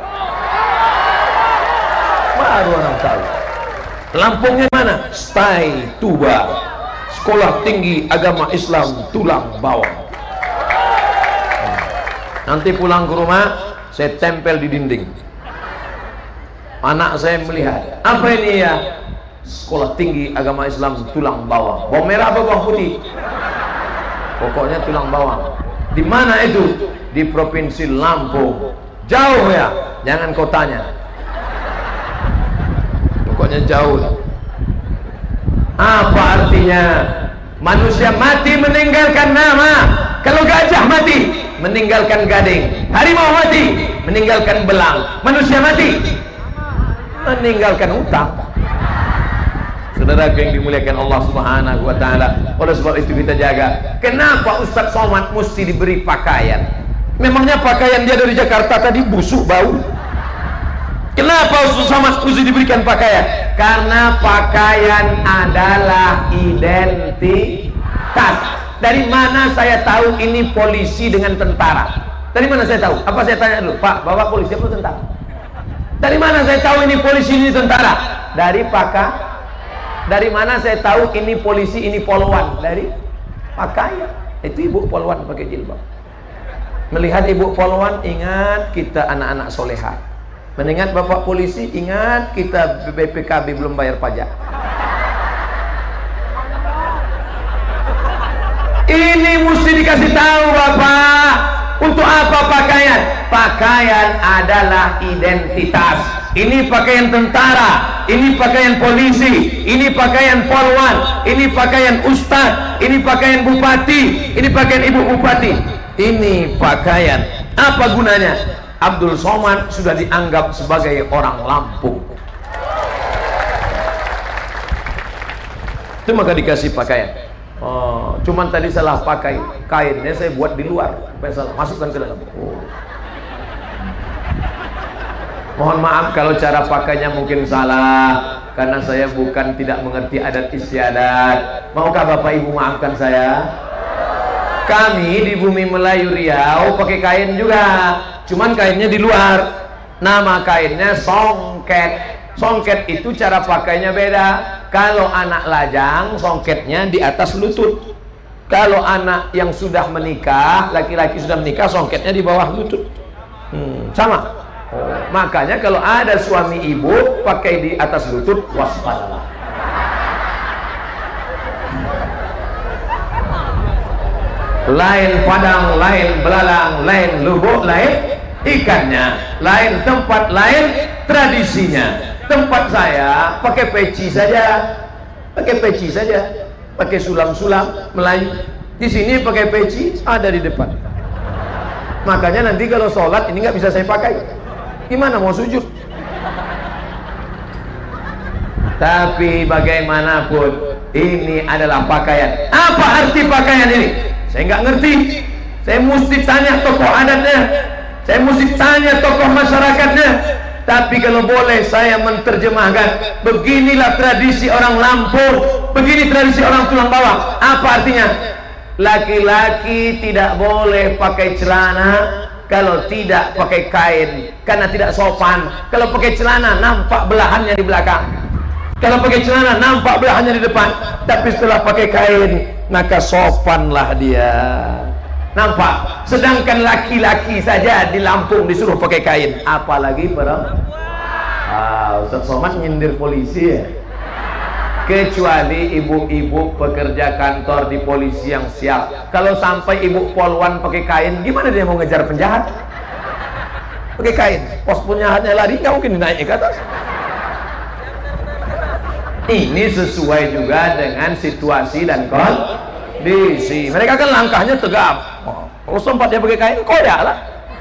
Baru orang tahu. Lampungnya mana? Stai Tuba, Sekolah Tinggi Agama Islam Tulang Bawang. Nanti pulang ke rumah saya tempel di dinding. Anak saya melihat, apa ini ya? Sekolah Tinggi Agama Islam Tulang Bawang. Bawang merah apa bawang putih? Pokoknya tulang bawang. Di mana itu? Di Provinsi Lampung. Jauh ya, jangan kotanya. Pokoknya jauh lah. Apa artinya? Manusia mati meninggalkan nama. Kalau gajah mati meninggalkan gading, harimau mati meninggalkan belang, manusia mati meninggalkan utang. Saudara yang dimuliakan Allah Subhanahu wa taala, oleh sebab itu kita jaga. Kenapa Ustaz Somad mesti diberi pakaian? Memangnya pakaian dia dari Jakarta tadi busuk bau? Kenapa Ustaz Somad mesti diberikan pakaian? Karena pakaian adalah identitas. Dari mana saya tahu ini polisi dengan tentara? Dari mana saya tahu? Apa saya tanya dulu, Pak, Bapak polisi atau tentara? Dari mana saya tahu ini polisi, ini tentara? Dari pakaian. Dari mana saya tahu ini polisi, ini polwan? Dari pakaian. Itu ibu polwan pakai jilbab. Melihat ibu polwan, ingat kita anak-anak soleha. Mengingat bapak polisi, ingat kita B P K B belum bayar pajak. Ini mesti dikasih tahu Bapak. Untuk apa pakaian? Pakaian adalah identitas. Ini pakaian tentara, ini pakaian polisi, ini pakaian polwan, ini pakaian ustadz, ini pakaian bupati, ini pakaian ibu bupati. Ini pakaian. Apa gunanya? Abdul Somad sudah dianggap sebagai orang Lampung. Itu maka dikasih pakaian. Oh, cuman tadi salah pakai kainnya, saya buat di luar. Apa yang salah? Masukkan ke dalam. Oh. Mohon maaf kalau cara pakainya mungkin salah, karena saya bukan tidak mengerti adat istiadat. Maukah Bapak Ibu maafkan saya? Kami di bumi Melayu Riau pakai kain juga, cuman kainnya di luar. Nama kainnya songket. Songket itu cara pakainya beda. Kalau anak lajang, songketnya di atas lutut. Kalau anak yang sudah menikah, laki-laki sudah menikah, songketnya di bawah lutut. Hmm, sama. Oh, makanya kalau ada suami ibu pakai di atas lutut, waspadalah. Lain padang, lain belalang, lain lubuk, lain ikannya, lain tempat, lain tradisinya. Tempat saya pakai peci saja, pakai peci saja, pakai sulam-sulam Melayu. Di sini pakai peci ada di depan. Makanya nanti kalau sholat ini nggak bisa saya pakai. Gimana mau sujud? Tapi bagaimanapun ini adalah pakaian. Apa arti pakaian ini? Saya nggak ngerti. Saya mesti tanya tokoh adatnya. Saya mesti tanya tokoh masyarakatnya. Tapi kalau boleh saya menerjemahkan, beginilah tradisi orang Lampung, begini tradisi orang tulang bawang. Apa artinya? Laki-laki tidak boleh pakai celana kalau tidak pakai kain, karena tidak sopan. Kalau pakai celana nampak belahannya di belakang, kalau pakai celana nampak belahannya di depan. Tapi setelah pakai kain maka sopanlah dia. Nampak? Sedangkan laki-laki saja di Lampung disuruh pakai kain, apalagi perempuan. Ah, Ustaz Somad nyindir polisi ya. Kecuali ibu-ibu pekerja kantor di polisi yang siap. Kalau sampai ibu polwan pakai kain, gimana dia mau ngejar penjahat? Pakai kain, pos penjahatnya lari, nggak mungkin dinaik ke atas. Ini sesuai juga dengan situasi dan kondisi. Mereka kan langkahnya tegap. Kalau sempat dia pakai kain, koyak lah.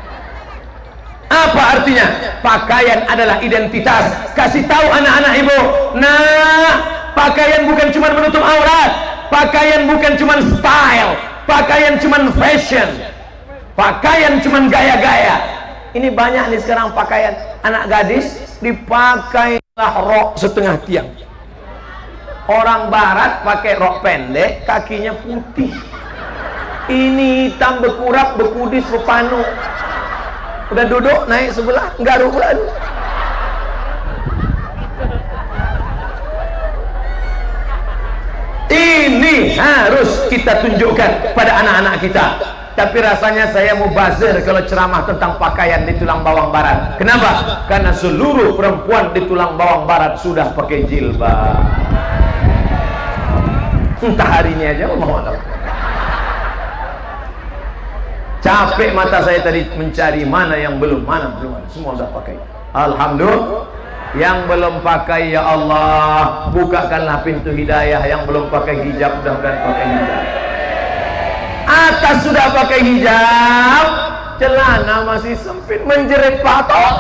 Apa artinya? Pakaian adalah identitas. Kasih tahu anak-anak ibu, nah, pakaian bukan cuma menutup aurat. Pakaian bukan cuma style, pakaian cuma fashion, pakaian cuma gaya-gaya. Ini banyak nih sekarang pakaian anak gadis dipakailah rok setengah tiang. Orang barat pakai rok pendek, kakinya putih. Ini hitam bekurap, bekudis, bepanu. Udah duduk naik sebelah, garuk pula. Ini harus kita tunjukkan pada anak-anak kita. Tapi rasanya saya mau buzzer kalau ceramah tentang pakaian di tulang bawang barat. Kenapa? Karena seluruh perempuan di tulang bawang barat sudah pakai jilbab. Entah hari ini aja mau apa. Capek mata saya tadi mencari mana yang belum, mana belum, mana. Semua sudah pakai. Alhamdulillah. Yang belum pakai, ya Allah, bukakanlah pintu hidayah. Yang belum pakai hijab, mudah-mudahan pakai hijab. Atas sudah pakai hijab, celana masih sempit, menjerit patok.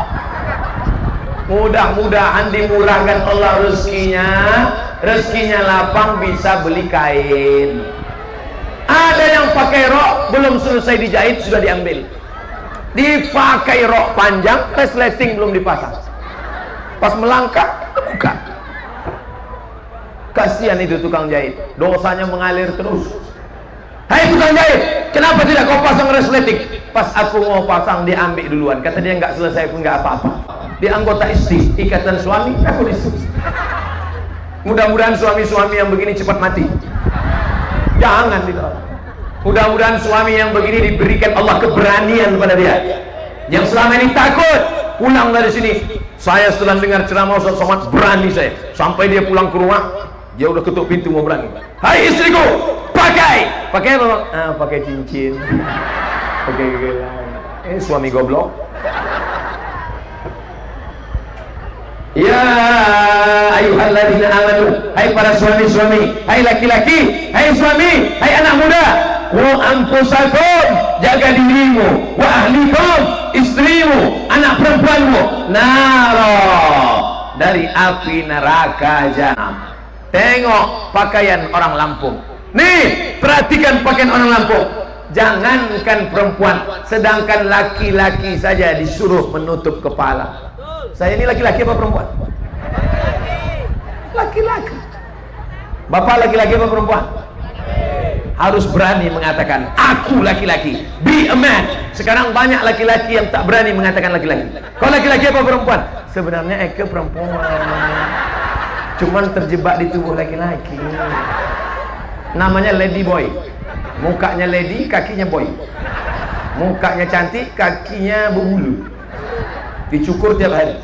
Mudah-mudahan dimurahkan Allah rezekinya, rezekinya lapang, bisa beli kain. Ada yang pakai rok belum selesai dijahit sudah diambil, dipakai rok panjang, resleting belum dipasang, pas melangkah buka. Kasihan itu tukang jahit, dosanya mengalir terus. Hai tukang jahit, kenapa tidak kau pasang resleting? Pas aku mau pasang dia ambil duluan, kata dia nggak selesai pun nggak apa-apa. Dia anggota I S T I, Ikatan Suami, aku disuruh. Mudah-mudahan suami-suami yang begini cepat mati. Jangan ditolak. Mudah-mudahan suami yang begini diberikan Allah keberanian pada dia. Yang selama ini takut pulang dari sini. Saya setelah dengar ceramah Ustaz Somad, berani saya. Sampai dia pulang ke rumah, dia udah ketuk pintu mau berani. Hai istriku, pakai, pakai apa? Ah, pakai cincin. Pakai gelang. Eh suami goblok. Ya ayyuhalladzina amanu, hai para suami-suami, hai laki-laki, hai suami, hai anak muda, qu anfusakum, jaga dirimu, wa ahlikum, istrimu, anak perempuanmu, naro, dari api neraka jahanam. Tengok pakaian orang Lampung. Nih, perhatikan pakaian orang Lampung. Jangankan perempuan, sedangkan laki-laki saja disuruh menutup kepala. Saya ini laki-laki apa perempuan? Laki-laki. Bapak laki-laki apa perempuan? Harus berani mengatakan aku laki-laki. Be a man. Sekarang banyak laki-laki yang tak berani mengatakan laki-laki. Kau laki-laki apa perempuan? Sebenarnya Eke perempuan, cuman terjebak di tubuh laki-laki. Namanya lady boy. Mukanya lady, kakinya boy. Mukanya cantik, kakinya berbulu. Dicukur tiap hari.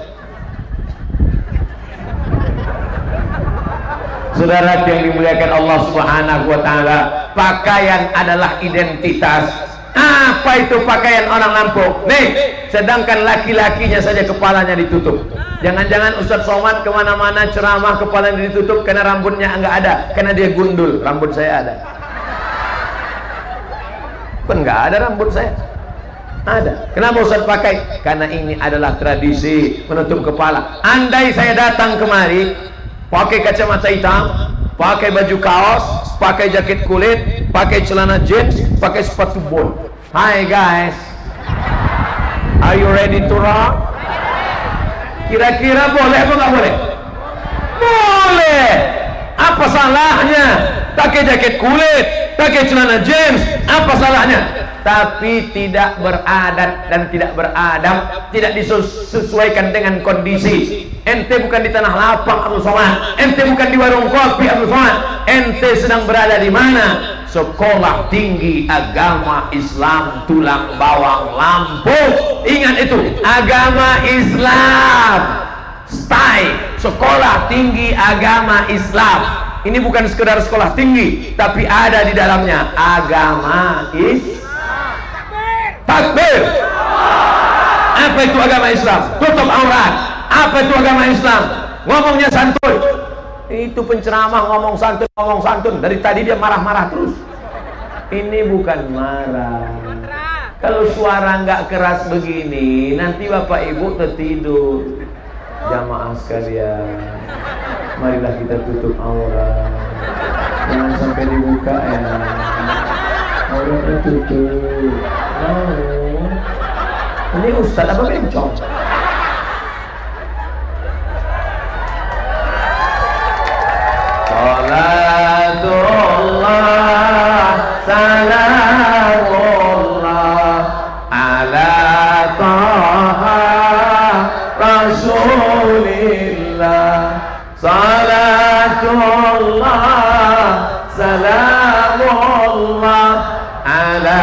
Saudara yang dimuliakan Allah Subhanahu wa taala, pakaian adalah identitas. Apa itu pakaian orang Lampung? Nih, sedangkan laki-lakinya saja kepalanya ditutup. Jangan-jangan Ustaz Somad kemana-mana ceramah kepalanya ditutup karena rambutnya enggak ada, karena dia gundul. Rambut saya ada. Pun enggak ada rambut saya. Ada. Kenapa Ustaz pakai? Karena ini adalah tradisi menutup kepala. Andai saya datang kemari pakai kacamata hitam, pakai baju kaos, pakai jaket kulit, pakai celana jeans, pakai sepatu bot. Hai guys, are you ready to rock? Kira-kira boleh apa nggak boleh? Boleh. Apa salahnya? Pakai jaket kulit, pakai celana jeans, apa salahnya? Tapi tidak beradat dan tidak beradab, tidak disesuaikan dengan kondisi. Ente bukan di tanah lapang Abdul Somad, ente bukan di warung kopi Abdul Somad, ente sedang berada di mana? Sekolah Tinggi Agama Islam Tulang Bawang Lampung. Ingat itu, agama Islam, stay Sekolah Tinggi Agama Islam. Ini bukan sekedar sekolah tinggi, tapi ada di dalamnya agama Islam. Takbir. Apa itu agama Islam? Tutup aurat. Apa itu agama Islam? Ngomongnya santun. Itu penceramah ngomong santun, ngomong santun. Dari tadi dia marah-marah terus. Ini bukan marah. Kalau suara nggak keras begini, nanti bapak ibu tertidur. Jamaah sekalian, marilah kita tutup aurat. Jangan sampai dibuka ya. Auratnya tutup. Oh. Ini Ustaz apa bencong? Salatullah salamullah ala taha rasulillah. Salatullah salamullah ala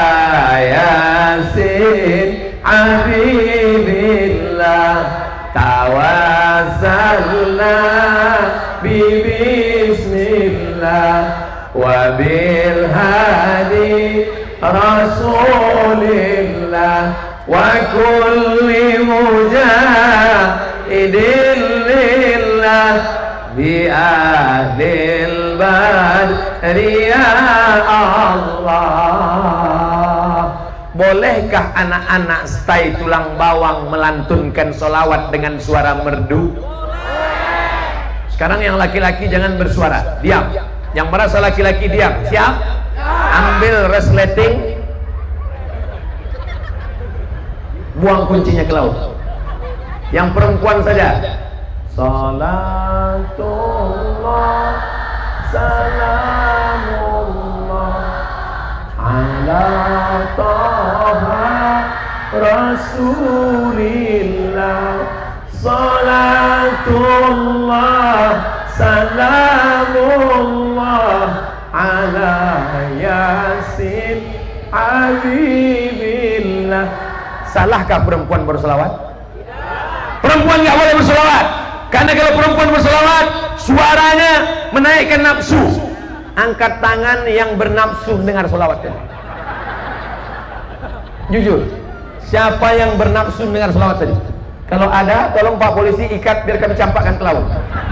yasin habibillah. Tawassalna bismillah wa bil hadi rasulillah wa kulli mujahidin lillah bi ahlil badri ya Allah. Bolehkah anak-anak stay tulang bawang melantunkan solawat dengan suara merdu? Sekarang yang laki-laki jangan bersuara, diam. Yang merasa laki-laki diam, siap? Ambil resleting, buang kuncinya ke laut. Yang perempuan saja. Salatullah salamullah ala taha rasulillah. Salatullah salamullah ala yasin habibillah. Salahkah perempuan berselawat? Perempuan nggak boleh berselawat, karena kalau perempuan berselawat suaranya menaikkan nafsu. Angkat tangan yang bernafsu dengar selawatnya. Jujur, siapa yang bernafsu dengar selawat tadi? Kalau ada, tolong Pak Polisi ikat biar kami campakkan ke laut.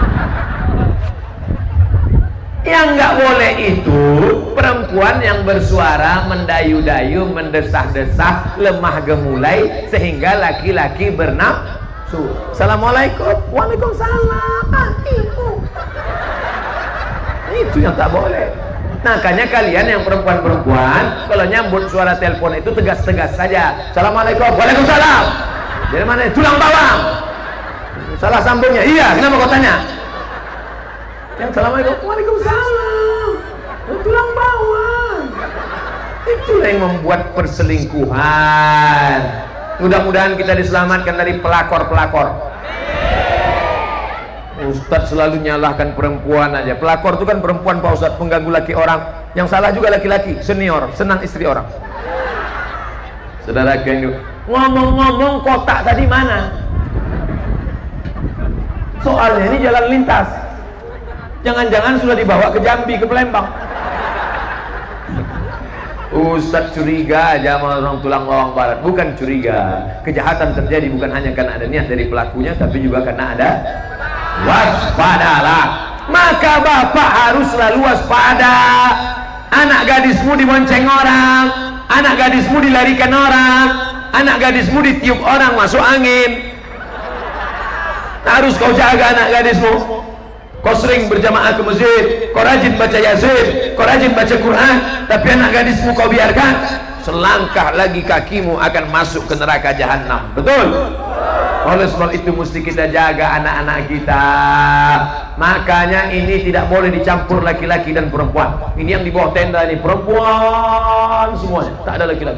Yang nggak boleh itu perempuan yang bersuara mendayu-dayu, mendesah-desah, lemah gemulai sehingga laki-laki bernafsu. Assalamualaikum, waalaikumsalam. Ah, ibu. Itu yang tak boleh. Makanya kalian yang perempuan-perempuan kalau nyambut suara telepon itu tegas-tegas saja. Assalamualaikum, waalaikumsalam. Dari mana? Tulang bawang. Salah sambungnya. Iya, kenapa kau tanya? Yang Assalamualaikum, waalaikumsalam. Tulang bawang. Itulah yang membuat perselingkuhan. Mudah-mudahan kita diselamatkan dari pelakor-pelakor. Ustadz selalu nyalahkan perempuan aja. Pelakor itu kan perempuan Pak Ustadz, pengganggu laki orang. Yang salah juga laki-laki, senior, senang istri orang. Saudara Kendu, ngomong-ngomong kotak tadi mana? Soalnya ini jalan lintas. Jangan-jangan sudah dibawa ke Jambi, ke Palembang. Ustadz curiga aja sama orang tulang bawang barat. Bukan curiga, kejahatan terjadi bukan hanya karena ada niat dari pelakunya, tapi juga karena ada waspadalah. Maka bapak harus selalu waspada. Anak gadismu dibonceng orang, anak gadismu dilarikan orang, anak gadismu ditiup orang masuk angin. Harus kau jaga anak gadismu. Kau sering berjamaah ke masjid, kau rajin baca yasin, kau rajin baca Quran, tapi anak gadismu kau biarkan, selangkah lagi kakimu akan masuk ke neraka jahanam. Betul? Oleh sebab itu mesti kita jaga anak-anak kita. Makanya ini tidak boleh dicampur laki-laki dan perempuan. Ini yang di bawah tenda ini perempuan semuanya, tak ada laki-laki.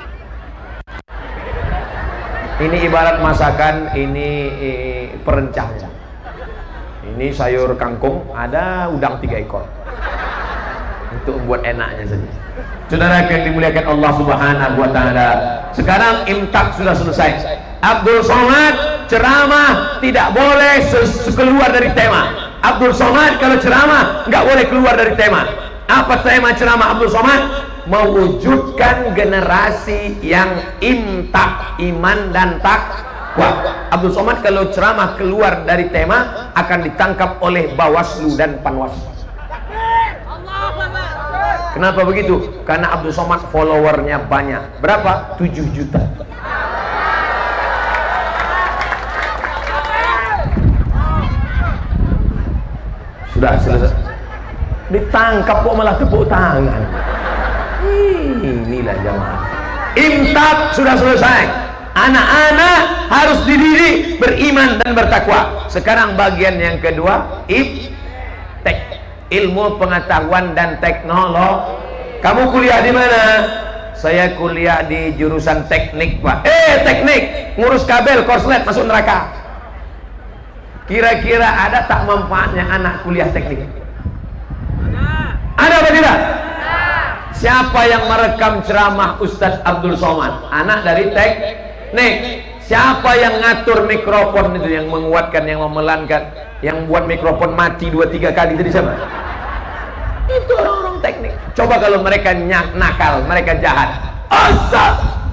Ini ibarat masakan, ini eh, perencahnya. Ini sayur kangkung, ada udang tiga ekor untuk membuat enaknya saja. Saudara yang dimuliakan Allah Subhanahu wa Ta'ala, sekarang imtak sudah selesai. Abdul Somad ceramah tidak boleh keluar dari tema. Abdul Somad kalau ceramah nggak boleh keluar dari tema. Apa tema ceramah Abdul Somad? Mewujudkan generasi yang imtak, iman dan takwa. Abdul Somad kalau ceramah keluar dari tema akan ditangkap oleh Bawaslu dan Panwaslu. Kenapa begitu? Karena Abdul Somad followernya banyak. Berapa? tujuh juta. Sudah selesai. ditangkap kok malah tepuk tangan. Inilah jamaah. Imtak sudah selesai. Anak-anak harus dididik beriman dan bertakwa. Sekarang bagian yang kedua, iptek, ilmu pengetahuan dan teknologi. Kamu kuliah di mana? Saya kuliah di jurusan teknik, Pak. Eh, teknik, ngurus kabel, korslet, masuk neraka. Kira-kira ada tak manfaatnya anak kuliah teknik? Ada apa tidak? Siapa yang merekam ceramah Ustadz Abdul Somad? Anak dari teknik. Siapa yang ngatur mikrofon itu, yang menguatkan, yang memelankan, yang buat mikrofon mati dua tiga kali tadi siapa? Itu orang-orang teknik. Coba kalau mereka nyak, nakal, mereka jahat. Asal.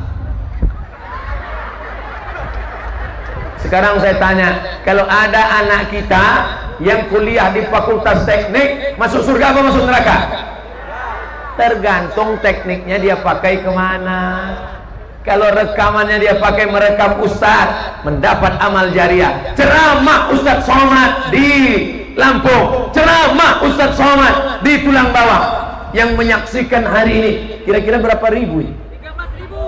Sekarang saya tanya, kalau ada anak kita yang kuliah di fakultas teknik, masuk surga apa masuk neraka? Tergantung tekniknya dia pakai kemana. Kalau rekamannya dia pakai merekam ustadz, mendapat amal jariah. Ceramah Ustadz Somad di Lampung, ceramah Ustadz Somad di Tulang Bawang, yang menyaksikan hari ini kira-kira berapa ribu ini? tiga belas ribu.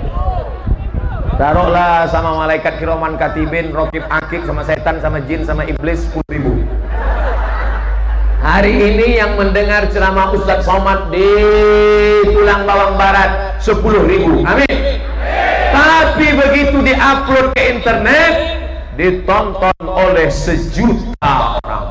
Taruhlah sama malaikat kiraman katibin, rokib akib, sama setan, sama jin, sama iblis sepuluh ribu. Hari ini yang mendengar ceramah Ustadz Somad di Tulang Bawang Barat sepuluh ribu. Amin. Tapi begitu diupload ke internet, ditonton oleh sejuta orang.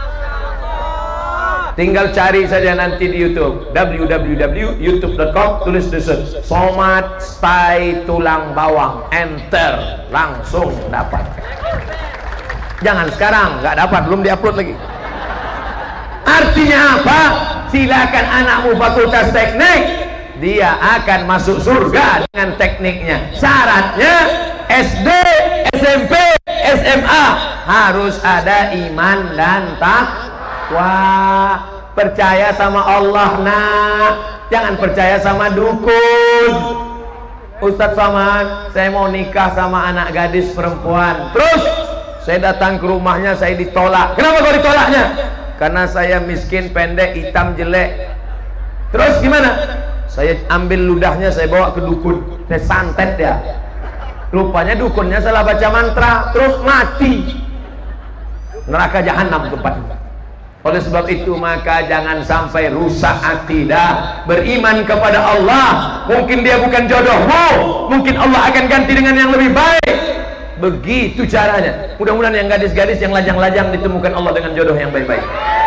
Tinggal cari saja nanti di YouTube, w w w titik youtube titik com, tulis di search Somad Stay Tulang Bawang, enter, langsung dapat. Jangan sekarang, nggak dapat, belum diupload lagi. Artinya apa? Silakan anakmu fakultas teknik, dia akan masuk surga dengan tekniknya. Syaratnya S D, S M P, S M A harus ada iman dan takwa. Percaya sama Allah, nak, jangan percaya sama dukun. Ustadz Somad, saya mau nikah sama anak gadis perempuan. Terus saya datang ke rumahnya, saya ditolak. Kenapa kau ditolaknya? Karena saya miskin, pendek, hitam, jelek. Terus gimana? Saya ambil ludahnya, saya bawa ke dukun, saya santet ya. Rupanya dukunnya salah baca mantra, terus mati. Neraka jahanam tempatnya. Oleh sebab itu maka jangan sampai rusak akidah. Beriman kepada Allah. Mungkin dia bukan jodohmu, mungkin Allah akan ganti dengan yang lebih baik. Begitu caranya. Mudah-mudahan yang gadis-gadis, yang lajang-lajang ditemukan Allah dengan jodoh yang baik-baik.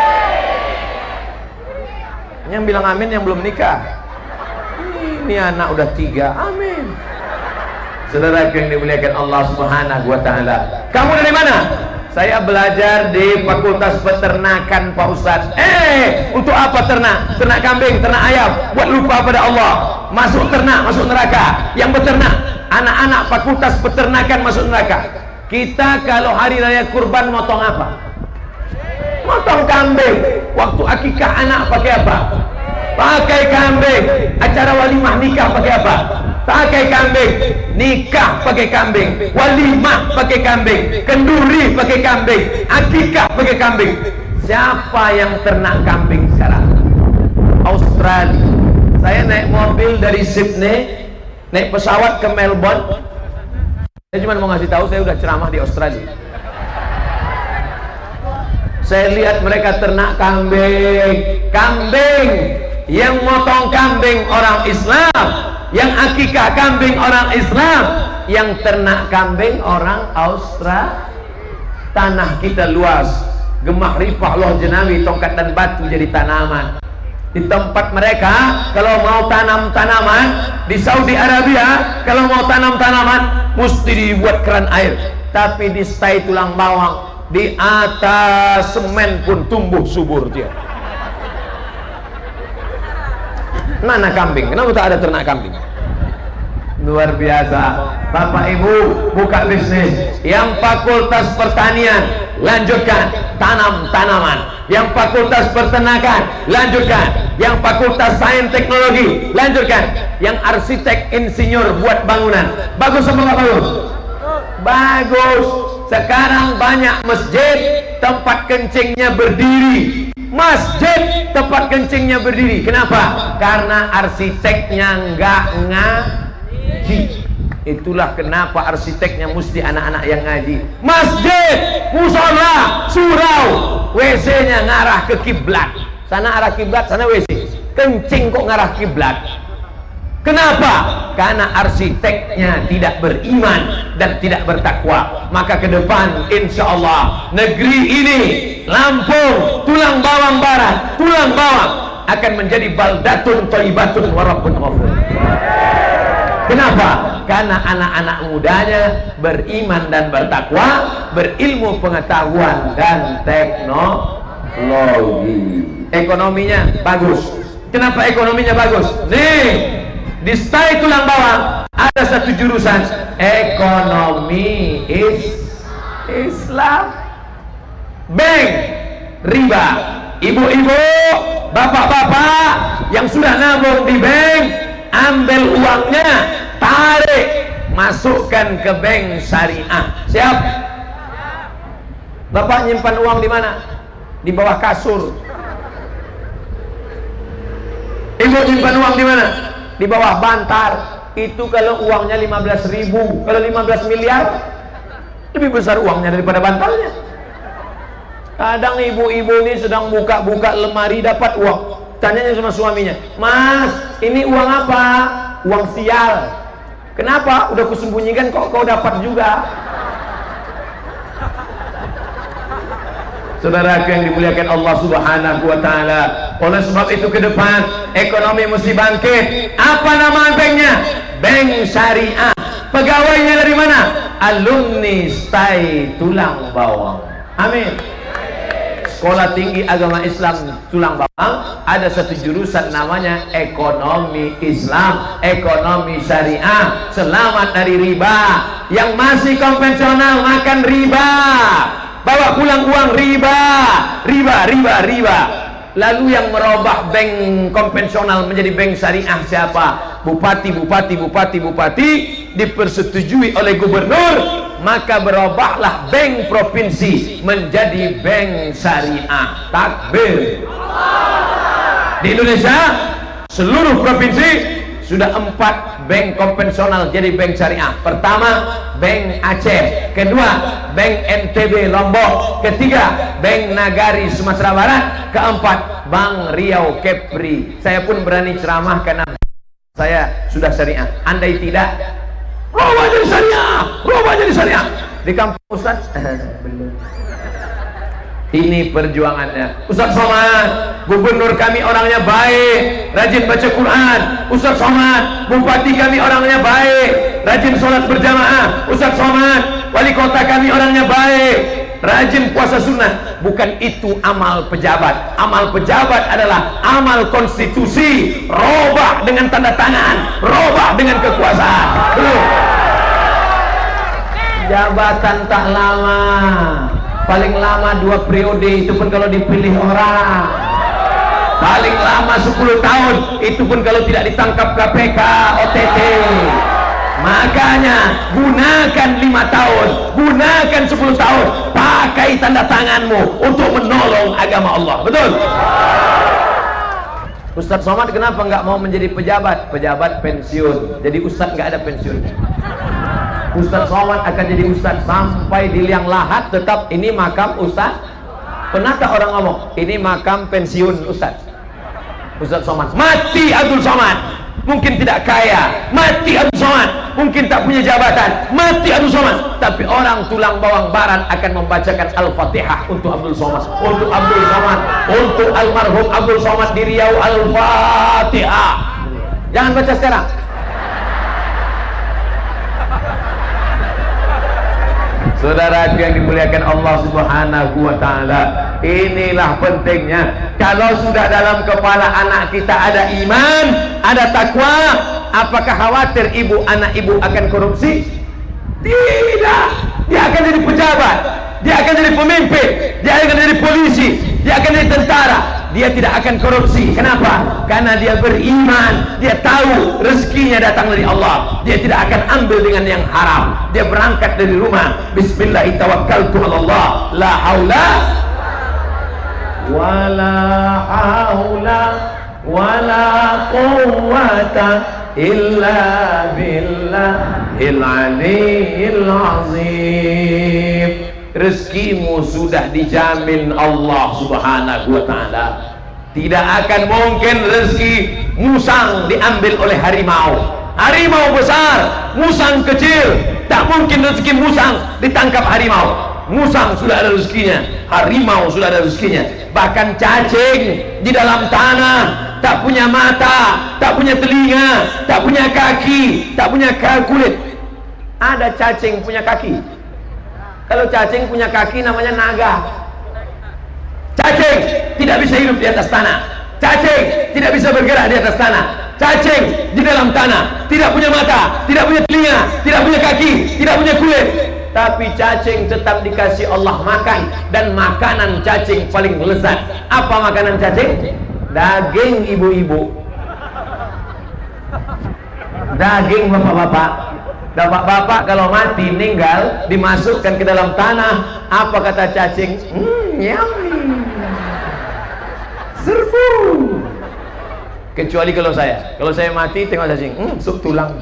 Yang bilang amin yang belum nikah. Ini anak udah tiga, amin. Saudara yang dimuliakan Allah Subhanahu wa taala. Kamu dari mana? Saya belajar di Fakultas Peternakan, Pak Ustadz. Eh, untuk apa ternak? Ternak kambing, ternak ayam. Buat lupa pada Allah. Masuk ternak, masuk neraka. Yang beternak, anak-anak Fakultas Peternakan masuk neraka. Kita kalau hari raya kurban motong apa? Motong kambing. Waktu akikah anak pakai apa? Pakai kambing. Acara walimah nikah pakai apa? Pakai kambing. Nikah pakai kambing, walimah pakai kambing, kenduri pakai kambing, akikah pakai kambing. Siapa yang ternak kambing sekarang? Australia. Saya naik mobil dari Sydney, naik pesawat ke Melbourne. Saya cuma mau ngasih tahu, saya udah ceramah di Australia. Saya lihat mereka ternak kambing. Kambing yang motong kambing orang Islam, yang akikah kambing orang Islam, yang ternak kambing orang Australia. Tanah kita luas, gemah ripah loh jenawi, tongkat dan batu jadi tanaman. Di tempat mereka kalau mau tanam tanaman, di Saudi Arabia kalau mau tanam tanaman mesti dibuat keran air. Tapi di Stay Tulang Bawang, di atas semen pun tumbuh subur dia. Mana kambing? Kenapa tak ada ternak kambing? Luar biasa. Bapak Ibu buka bisnis. Yang Fakultas Pertanian, lanjutkan tanam tanaman. Yang Fakultas Peternakan, lanjutkan. Yang Fakultas Sains Teknologi, lanjutkan. Yang arsitek insinyur buat bangunan. Bagus apa nggak bagus? Bagus. Sekarang banyak masjid tempat kencingnya berdiri. Masjid tempat kencingnya berdiri. Kenapa? Karena arsiteknya nggak ngaji. Itulah kenapa arsiteknya mesti anak-anak yang ngaji. Masjid, musola, surau, W C-nya ngarah ke kiblat. Sana arah kiblat, sana W C. Kencing kok ngarah kiblat. Kenapa? Karena arsiteknya tidak beriman dan tidak bertakwa. Maka ke depan insya Allah negeri ini, Lampung, tulang bawang barat, tulang bawang, akan menjadi baldatun thayyibatun wa rabbun ghafur. Kenapa? Karena anak-anak mudanya beriman dan bertakwa, berilmu pengetahuan dan teknologi. Ekonominya bagus. Kenapa ekonominya bagus? Nih, di Stai Tulang Bawang ada satu jurusan ekonomi is Islam. Bank riba. Ibu-ibu, bapak-bapak yang sudah nabung di bank, ambil uangnya, tarik, masukkan ke bank syariah. Siap? Bapak nyimpan uang di mana? Di bawah kasur. Ibu nyimpan uang di mana? Di bawah bantal. Itu kalau uangnya lima belas ribu. Kalau lima belas miliar, lebih besar uangnya daripada bantalnya. Kadang ibu-ibu ini sedang buka-buka lemari, dapat uang. Tanyanya sama suaminya, "Mas, ini uang apa?" "Uang sial." "Kenapa?" "Udah kusembunyikan kok kau dapat juga." Saudara yang dimuliakan Allah Subhanahu wa taala, oleh sebab itu ke depan ekonomi mesti bangkit. Apa nama banknya? Bank Syariah. Pegawainya dari mana? Alumni Stai Tulang Bawang. Amin. Sekolah Tinggi Agama Islam Tulang Bawang ada satu jurusan namanya ekonomi Islam, ekonomi syariah. Selamat dari riba. Yang masih konvensional makan riba, bawa pulang uang riba, riba, riba, riba. Lalu yang merubah bank konvensional menjadi bank syariah siapa? Bupati, bupati, bupati, bupati dipersetujui oleh gubernur, maka berubahlah bank provinsi menjadi bank syariah. Takbir. Di Indonesia seluruh provinsi sudah empat bank konvensional jadi bank syariah. Pertama, Bank Aceh. Kedua, Bank N T B Lombok. Ketiga, Bank Nagari Sumatera Barat. Keempat, Bank Riau Kepri. Saya pun berani ceramah karena saya sudah syariah. Andai tidak, roba jadi syariah, roba jadi syariah. Di kampung Ustaz belum. Ini perjuangannya. Ustaz Somad, gubernur kami orangnya baik, rajin baca Quran. Ustaz Somad, bupati kami orangnya baik, rajin sholat berjamaah. Ustaz Somad, wali kota kami orangnya baik, rajin puasa sunnah. Bukan itu amal pejabat. Amal pejabat adalah amal konstitusi. Robah dengan tanda tangan, robah dengan kekuasaan. Belum. Jabatan tak lama, paling lama dua periode, itu pun kalau dipilih orang. Paling lama sepuluh tahun, itu pun kalau tidak ditangkap K P K, O T T. Makanya gunakan lima tahun, gunakan sepuluh tahun, pakai tanda tanganmu untuk menolong agama Allah. Betul? Ustadz Somad kenapa nggak mau menjadi pejabat? Pejabat pensiun, jadi Ustadz nggak ada pensiun. Ustadz Somad akan jadi Ustadz sampai di liang lahat, tetap ini makam Ustadz. Pernah tak orang ngomong ini makam pensiun Ustadz? Ustadz Somad mati. Abdul Somad mungkin tidak kaya, mati. Abdul Somad mungkin tak punya jabatan, mati. Abdul Somad, tapi orang Tulang Bawang Barat akan membacakan Al-Fatihah untuk Abdul Somad, untuk Abdul Somad, untuk almarhum Abdul Somad di Riau. Al-Fatihah. Jangan baca sekarang. Saudara yang dimuliakan Allah Subhanahu wa taala, inilah pentingnya. Kalau sudah dalam kepala anak kita ada iman, ada takwa, apakah khawatir ibu anak ibu akan korupsi? Tidak. Dia akan jadi pejabat, dia akan jadi pemimpin, dia akan jadi polisi, dia akan jadi tentara. Dia tidak akan korupsi. Kenapa? Karena dia beriman. Dia tahu rezekinya datang dari Allah. Dia tidak akan ambil dengan yang haram. Dia berangkat dari rumah, bismillahirrahmanirrahim, tawakkaltu 'alallah, la haula wala haula wala quwwata illa billahil aliyil azim. Rezekimu sudah dijamin Allah subhanahu wa ta'ala. Tidak akan mungkin rezeki musang diambil oleh harimau. Harimau besar, musang kecil. Tak mungkin rezeki musang ditangkap harimau. Musang sudah ada rezekinya, harimau sudah ada rezekinya. Bahkan cacing di dalam tanah, tak punya mata, tak punya telinga, tak punya kaki, tak punya kulit. Ada cacing punya kaki. Kalau cacing punya kaki namanya naga. Cacing tidak bisa hidup di atas tanah. Cacing tidak bisa bergerak di atas tanah. Cacing di dalam tanah, tidak punya mata, tidak punya telinga, tidak punya kaki, tidak punya kulit. Tapi cacing tetap dikasih Allah makan, dan makanan cacing paling lezat. Apa makanan cacing? Daging ibu-ibu, daging bapak-bapak. Bapak-bapak kalau mati meninggal dimasukkan ke dalam tanah, apa kata cacing? Hmm, yummy, serbu. Kecuali kalau saya, kalau saya mati tengok cacing, hmm, sup tulang.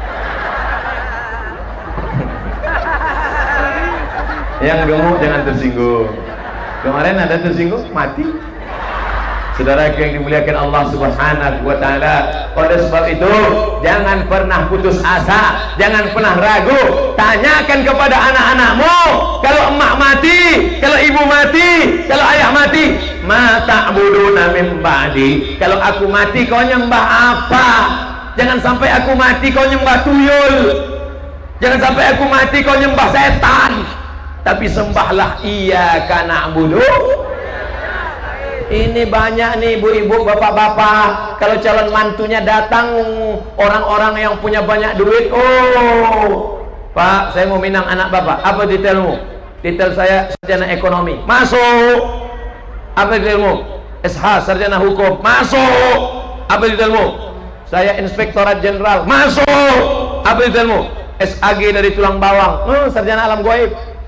Yang gemuk jangan tersinggung. Kemarin ada tersinggung, mati. Saudara yang dimuliakan Allah subhanahu wa ta'ala, oleh sebab itu jangan pernah putus asa, jangan pernah ragu. Tanyakan kepada anak-anakmu, kalau emak mati, kalau ibu mati, kalau ayah mati, ma ta'buduna min ba'di, kalau aku mati kau nyembah apa? Jangan sampai aku mati kau nyembah tuyul, jangan sampai aku mati kau nyembah setan, tapi sembahlah iyyaka na'budu. Ini banyak nih ibu-ibu, bapak-bapak, kalau calon mantunya datang orang-orang yang punya banyak duit, oh Pak, saya mau minang anak bapak. Apa detailmu? Detail saya sarjana ekonomi. Masuk. Apa detailmu? S H sarjana hukum. Masuk. Apa detailmu? Saya inspektorat jenderal. Masuk. Apa detailmu? S A G dari tulang bawang. Oh, sarjana alam gaib.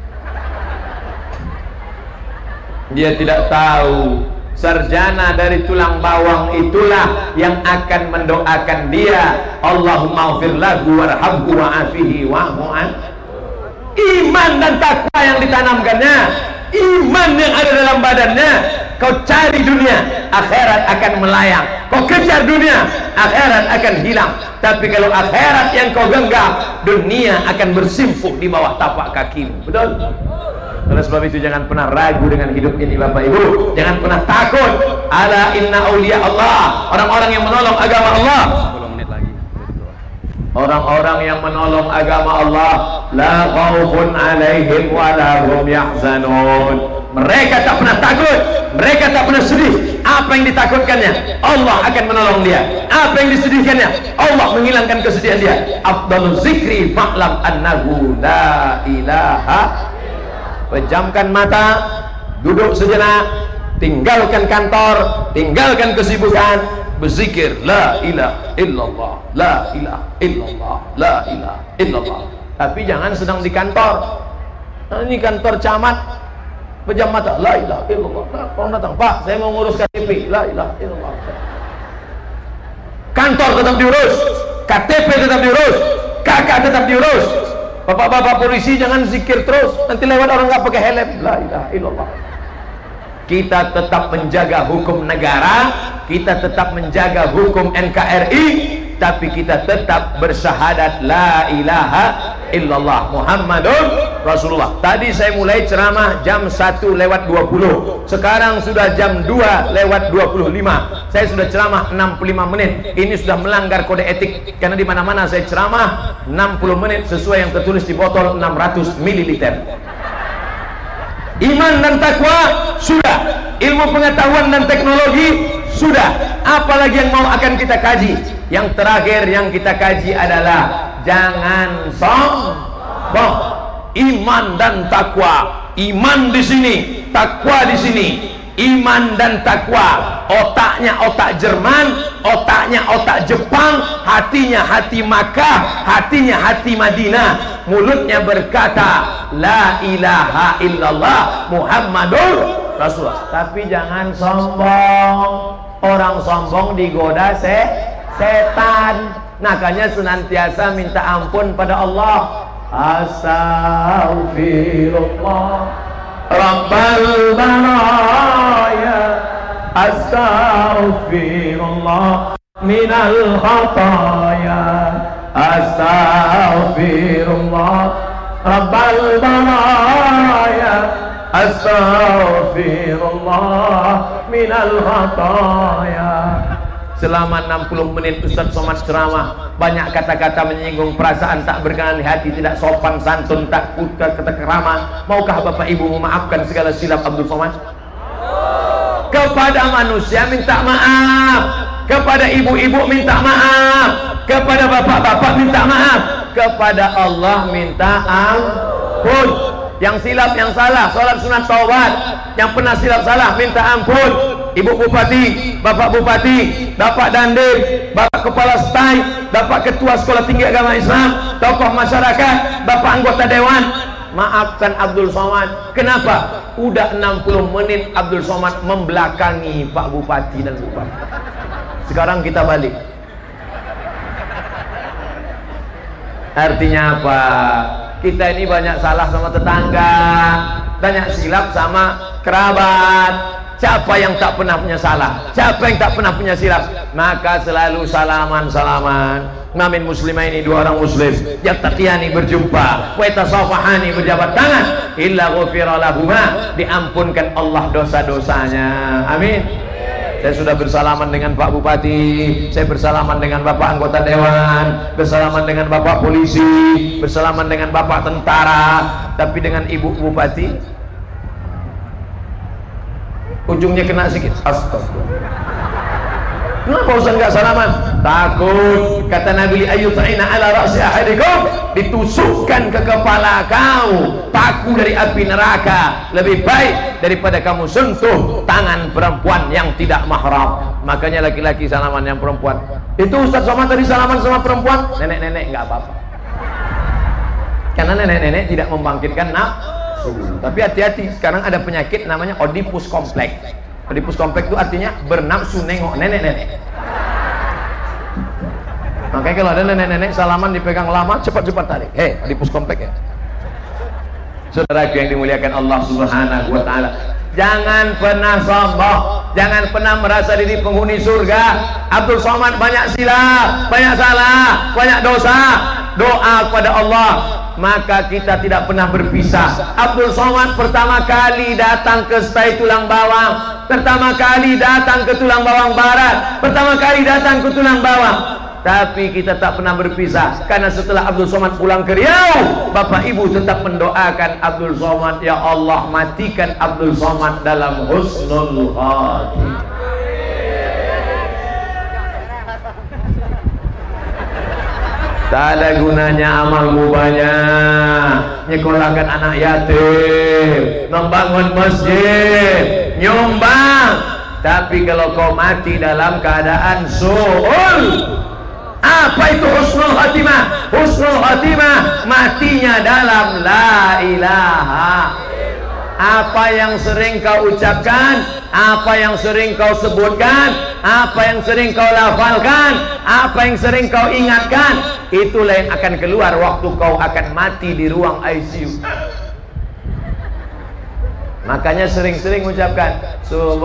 Dia tidak tahu sarjana dari tulang bawang itulah yang akan mendoakan dia, Allahumma ighfir lahu warhamhu wa'afihi wa'fu an. Iman dan takwa yang ditanamkannya, iman yang ada dalam badannya. Kau cari dunia, akhirat akan melayang. Kau kejar dunia, akhirat akan hilang. Tapi kalau akhirat yang kau genggam, dunia akan bersimpuh di bawah tapak kakimu. Betul? Oleh sebab itu jangan pernah ragu dengan hidup ini Bapak Ibu. Jangan pernah takut. Ala inna awliya Allah, orang-orang yang menolong agama Allah. sepuluh menit lagi. Orang-orang yang menolong agama Allah, la khaufun alaihim wa la hum yahzanun. Mereka tak pernah takut, mereka tak pernah sedih. Apa yang ditakutkannya, Allah akan menolong dia. Apa yang disedihkannya, Allah menghilangkan kesedihan dia. Afdalul zikri fa'lam annahu la ilaha. Pejamkan mata, duduk sejenak, tinggalkan kantor, tinggalkan kesibukan, berzikir la ilaha illallah, la ilaha illallah, la ilaha illallah. Tapi jangan sedang di kantor. Nah, ini kantor camat, pejam mata, la ilaha illallah. Nah, orang datang, Pak, saya mau ngurus K T P, la ilaha illallah. Kantor tetap diurus, K T P tetap diurus, K K tetap diurus. Bapak-bapak polisi jangan zikir terus, nanti lewat orang nggak pakai helm. La ilaha illallah. Kita tetap menjaga hukum negara, kita tetap menjaga hukum N K R I, tapi kita tetap bersyahadat la ilaha illallah Muhammadun Rasulullah. Tadi saya mulai ceramah jam satu lewat dua puluh, sekarang sudah jam dua lewat dua puluh lima. Saya sudah ceramah enam puluh lima menit. Ini sudah melanggar kode etik, karena di mana-mana saya ceramah enam puluh menit sesuai yang tertulis di botol enam ratus mililiter. Iman dan takwa sudah, ilmu pengetahuan dan teknologi sudah, apalagi yang mau akan kita kaji. Yang terakhir yang kita kaji adalah jangan sombong. Iman dan takwa, iman di sini, takwa di sini. Iman dan takwa, otaknya otak Jerman, otaknya otak Jepang, hatinya hati Makkah, hatinya hati Madinah, mulutnya berkata la ilaha illallah Muhammadur Rasulullah. Tapi jangan sombong. Orang sombong digoda se setan. Makanya senantiasa minta ampun pada Allah. Astaghfirullah Rabbal baraya, astaghfirullah minal khataya, astaghfirullah Rabbal baraya, astaghfirullah minal khataya. Selama enam puluh menit Ustaz Somad ceramah, banyak kata-kata menyinggung perasaan, tak berkenan di hati, tidak sopan santun, tak kata kerama. Maukah Bapak Ibu memaafkan segala silap Abdul Somad? Kepada manusia minta maaf, kepada ibu-ibu minta maaf, kepada bapak-bapak minta maaf, kepada Allah minta ampun. Yang silap, yang salah, sholat sunat taubat, yang pernah silap salah minta ampun. Ibu Bupati, Bapak Bupati, Bapak Dandim, Bapak Kepala Stai, Bapak Ketua Sekolah Tinggi Agama Islam, tokoh masyarakat, Bapak anggota Dewan, maafkan Abdul Somad. Kenapa? Udah enam puluh menit Abdul Somad membelakangi Pak Bupati dan Bupati. Sekarang kita balik. Artinya apa? Kita ini banyak salah sama tetangga, banyak silap sama kerabat. Siapa yang tak pernah punya salah? Siapa yang tak pernah punya silap? Maka selalu salaman-salaman. Mamin muslimah ini dua orang muslim yang tatiyani berjumpa, wa tasafahani berjabat tangan, illa ghufira lahuma, diampunkan Allah dosa-dosanya. Amin. Saya sudah bersalaman dengan Pak Bupati, saya bersalaman dengan Bapak anggota Dewan, bersalaman dengan Bapak Polisi, bersalaman dengan Bapak Tentara, tapi dengan Ibu Bupati ujungnya kena sedikit. Astagfirullah. Kenapa Ustaz enggak salaman? Takut, kata Nabi, ayyuta'ina ala ra'si ahadikum, ditusukkan ke kepala kau paku dari api neraka, lebih baik daripada kamu sentuh tangan perempuan yang tidak mahram. Makanya laki-laki salaman yang perempuan. Itu Ustaz Somad tadi salaman sama perempuan, nenek-nenek enggak apa-apa, karena nenek-nenek tidak membangkitkan nafsu. Tapi hati-hati, sekarang ada penyakit namanya Oedipus kompleks. Oedipus kompleks itu artinya bernafsu nengok nenek-nenek. Makanya kalau ada nenek-nenek salaman dipegang lama, cepat-cepat tarik. Hei, Oedipus kompleks ya. Saudaraku yang dimuliakan Allah Subhanahu wa taala, jangan pernah sombong, jangan pernah merasa diri penghuni surga. Abdul Somad banyak silap, banyak salah, banyak dosa. Doa kepada Allah, maka kita tidak pernah berpisah. Abdul Somad pertama kali datang ke Stai Tulang Bawang, pertama kali datang ke Tulang Bawang Barat, pertama kali datang ke Tulang Bawang, tapi kita tak pernah berpisah. Karena setelah Abdul Somad pulang ke Riau, Bapak Ibu tetap mendoakan Abdul Somad, ya Allah matikan Abdul Somad dalam husnul khatimah. Tak ada gunanya amalmu banyak, nyekolahkan anak yatim, membangun masjid, nyumbang, tapi kalau kau mati dalam keadaan su'ul, apa itu husnul khatimah? Husnul khatimah matinya dalam la ilaha. Apa yang sering kau ucapkan, apa yang sering kau sebutkan, apa yang sering kau lafalkan, apa yang sering kau ingatkan, itulah yang akan keluar waktu kau akan mati di ruang I C U. Makanya sering-sering ucapkan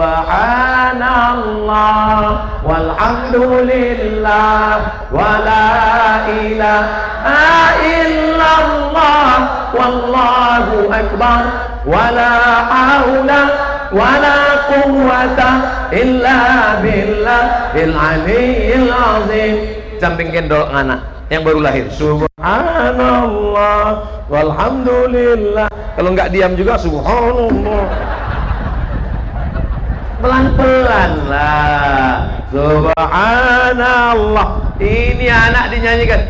subhanallah walhamdulillah wala ilaha illallah wallahu akbar wala haula wala quwwata illa billahil aliyyil azim. Samping gendol anak yang baru lahir, subhanallah walhamdulillah. Kalau nggak diam juga subhanallah, pelan-pelan lah, subhanallah. Ini anak dinyanyikan,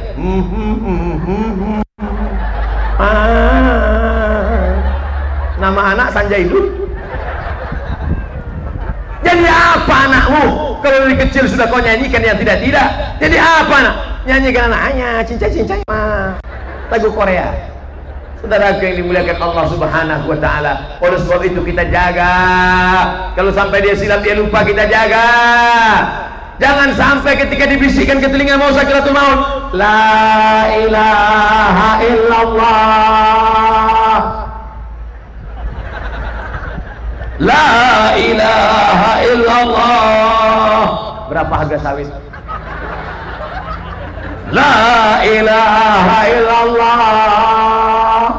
ah. Nama anak Sanjaidun. Jadi apa anakmu kalau dari kecil sudah kau nyanyikan yang tidak-tidak? Jadi apa anak? Nyanyikan anaknya cincai-cincai mah lagu Korea. Saudaraku yang dimuliakan Allah Subhanahu wa taala. Oleh sebab itu kita jaga. Kalau sampai dia silap, dia lupa, kita jaga. Jangan sampai ketika dibisikkan ke telinga mau sakratul maut, la ilaha illallah, la ilaha illallah. Berapa harga sawit? La ilaha illallah.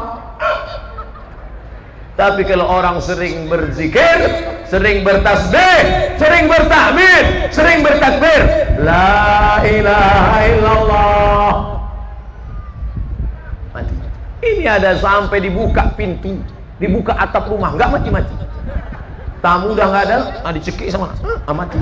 Tapi kalau orang sering berzikir, sering bertasbih, sering bertahmid, sering bertakbir, la ilaha illallah, mati. Ini ada sampai dibuka pintu, dibuka atap rumah, nggak mati-mati. Tamu udah nggak ada, ah, dicekik sama, ah, mati.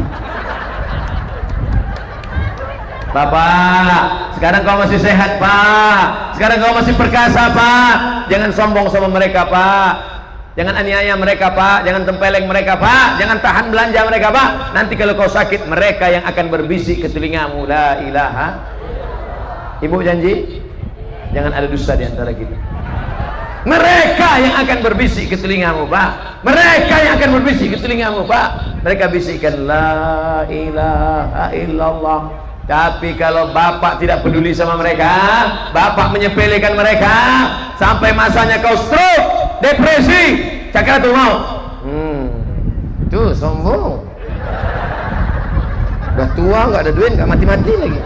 Bapak, sekarang kau masih sehat, Pak. Sekarang kau masih perkasa, Pak. Jangan sombong sama mereka, Pak. Jangan aniaya mereka, Pak. Jangan tempeleng mereka, Pak. Jangan tahan belanja mereka, Pak. Nanti kalau kau sakit, mereka yang akan berbisik ke telingamu, la ilaha. Ibu janji jangan ada dusta di antara kita. Mereka yang akan berbisik ke telingamu, Pak. Mereka yang akan berbisik ke telingamu, Pak. Mereka bisikkan la ilaha illallah. Tapi kalau bapak tidak peduli sama mereka, bapak menyepelekan mereka, sampai masanya kau stroke, depresi, sakratul maut. Hmm, tuh sombong. Udah tua, nggak ada duit, nggak mati-mati lagi.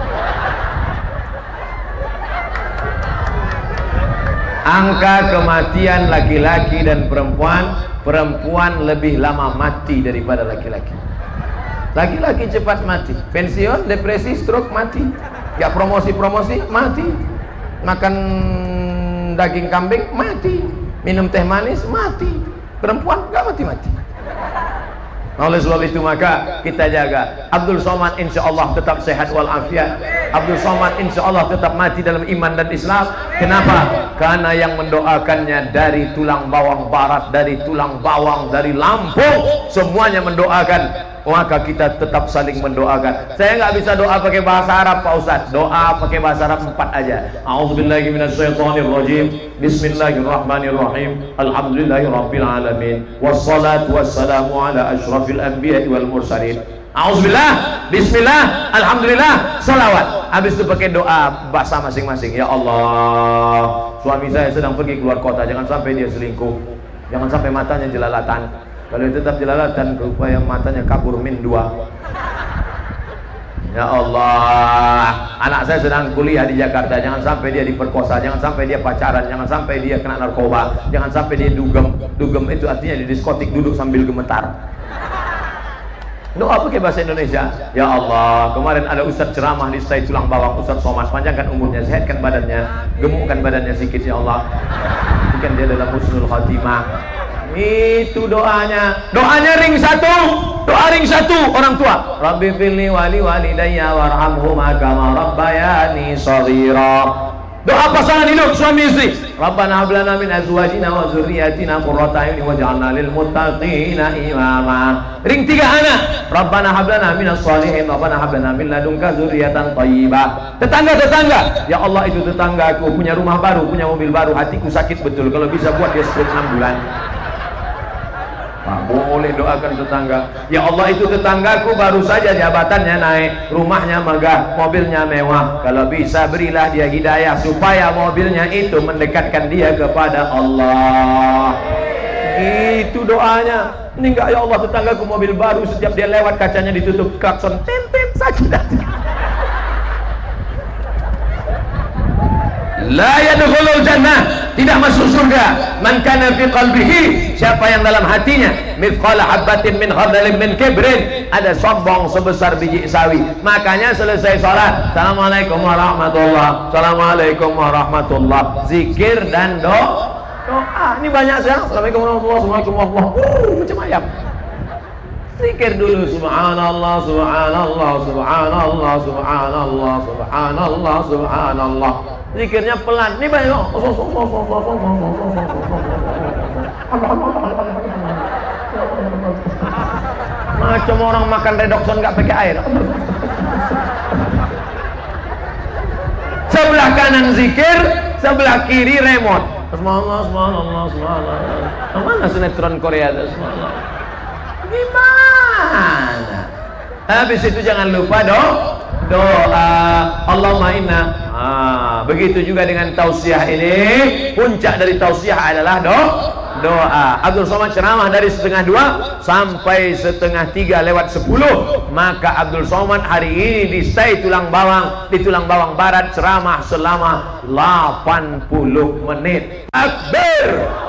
Angka kematian laki-laki dan perempuan, perempuan lebih lama mati daripada laki-laki. Laki-laki cepat mati, pensiun, depresi, stroke, mati. Gak promosi-promosi, mati. Makan daging kambing, mati. Minum teh manis, mati. Perempuan gak mati-mati. Oleh sebab itu maka kita jaga. Abdul Somad insya Allah tetap sehat walafiat. Abdul Somad insya Allah tetap mati dalam iman dan Islam. Kenapa? Karena yang mendoakannya dari tulang bawang barat, dari tulang bawang, dari Lampung, semuanya mendoakan. Maka kita tetap saling mendoakan. Saya nggak bisa doa pakai bahasa Arab, Pak Ustadz. Doa pakai bahasa Arab empat aja. A'udzubillahi minasyaitonirrajim. Bismillahirrahmanirrahim. Alhamdulillahirabbil alamin. Wassalatu wassalamu ala asyrafil anbiya'i wal mursalin. A'udzubillah, bismillah, alhamdulillah, salawat. Habis itu pakai doa bahasa masing-masing. Ya Allah, suami saya sedang pergi keluar kota, jangan sampai dia selingkuh, jangan sampai matanya jelalatan. Kalau tetap jelalatan, supaya matanya kabur min dua. Ya Allah, anak saya sedang kuliah di Jakarta, jangan sampai dia diperkosa, jangan sampai dia pacaran, jangan sampai dia kena narkoba, jangan sampai dia dugem. Dugem itu artinya di diskotik duduk sambil gemetar. Doa pakai bahasa Indonesia. Ya Allah, kemarin ada ustadz ceramah di Stai Tulang Bawang, Ustadz Somad, panjangkan umurnya, sehatkan badannya, gemukkan badannya sedikit ya Allah. Bukan dia dalam husnul khatimah. Itu doanya. Doanya ring satu. Doa ring satu orang tua. Rabbi filni wali walidayya warhamhuma kama rabbayani shaghira. Doa pasangan hidup suami istri. Rabbana hab lana min azwajina wa dzurriyyatina qurrata a'yun waj'alna lil muttaqina imama. Ring tiga anak. Rabbana hab lana minas shalihin, Rabbana hab lana min ladunka dzurriyyatan thayyibah. Tetangga-tetangga, ya Allah itu tetanggaku punya rumah baru, punya mobil baru, hatiku sakit betul. Kalau bisa buat dia stroke enam bulan. Nah, boleh doakan tetangga. Ya Allah itu tetanggaku baru saja jabatannya naik, rumahnya megah, mobilnya mewah. Kalau bisa berilah dia hidayah supaya mobilnya itu mendekatkan dia kepada Allah. Itu doanya. Ini enggak, ya Allah tetanggaku mobil baru, setiap dia lewat kacanya ditutup klakson, tintin saja. La yadkhulul jannah, tidak masuk surga man kana fi qalbihi, siapa yang dalam hatinya mithqala habatin min khardalin min kibrin, ada sombong sebesar biji sawi. Makanya selesai salat, assalamualaikum warahmatullah, assalamualaikum warahmatullah, zikir dan doa. Doa ini banyak sekarang, assalamualaikum warahmatullah, assalamualaikum warahmatullah, uh, macam ayam. Zikir dulu, subhanallah, subhanallah, subhanallah, subhanallah, subhanallah, subhanallah. Zikirnya pelan. Ini banyak. Macam orang makan redoxon nggak pakai air. Sebelah kanan zikir, sebelah kiri remote. Subhanallah, subhanallah, subhanallah. Mana sinetron Korea itu? Gimana? Habis itu jangan lupa do, doa Allahumma inna. Ah, begitu juga dengan tausiah ini. Puncak dari tausiah adalah do, doa. Abdul Somad ceramah dari setengah dua sampai setengah tiga lewat sepuluh. Maka Abdul Somad hari ini di stay Tulang Bawang, di Tulang Bawang Barat ceramah selama delapan puluh menit. Akbar.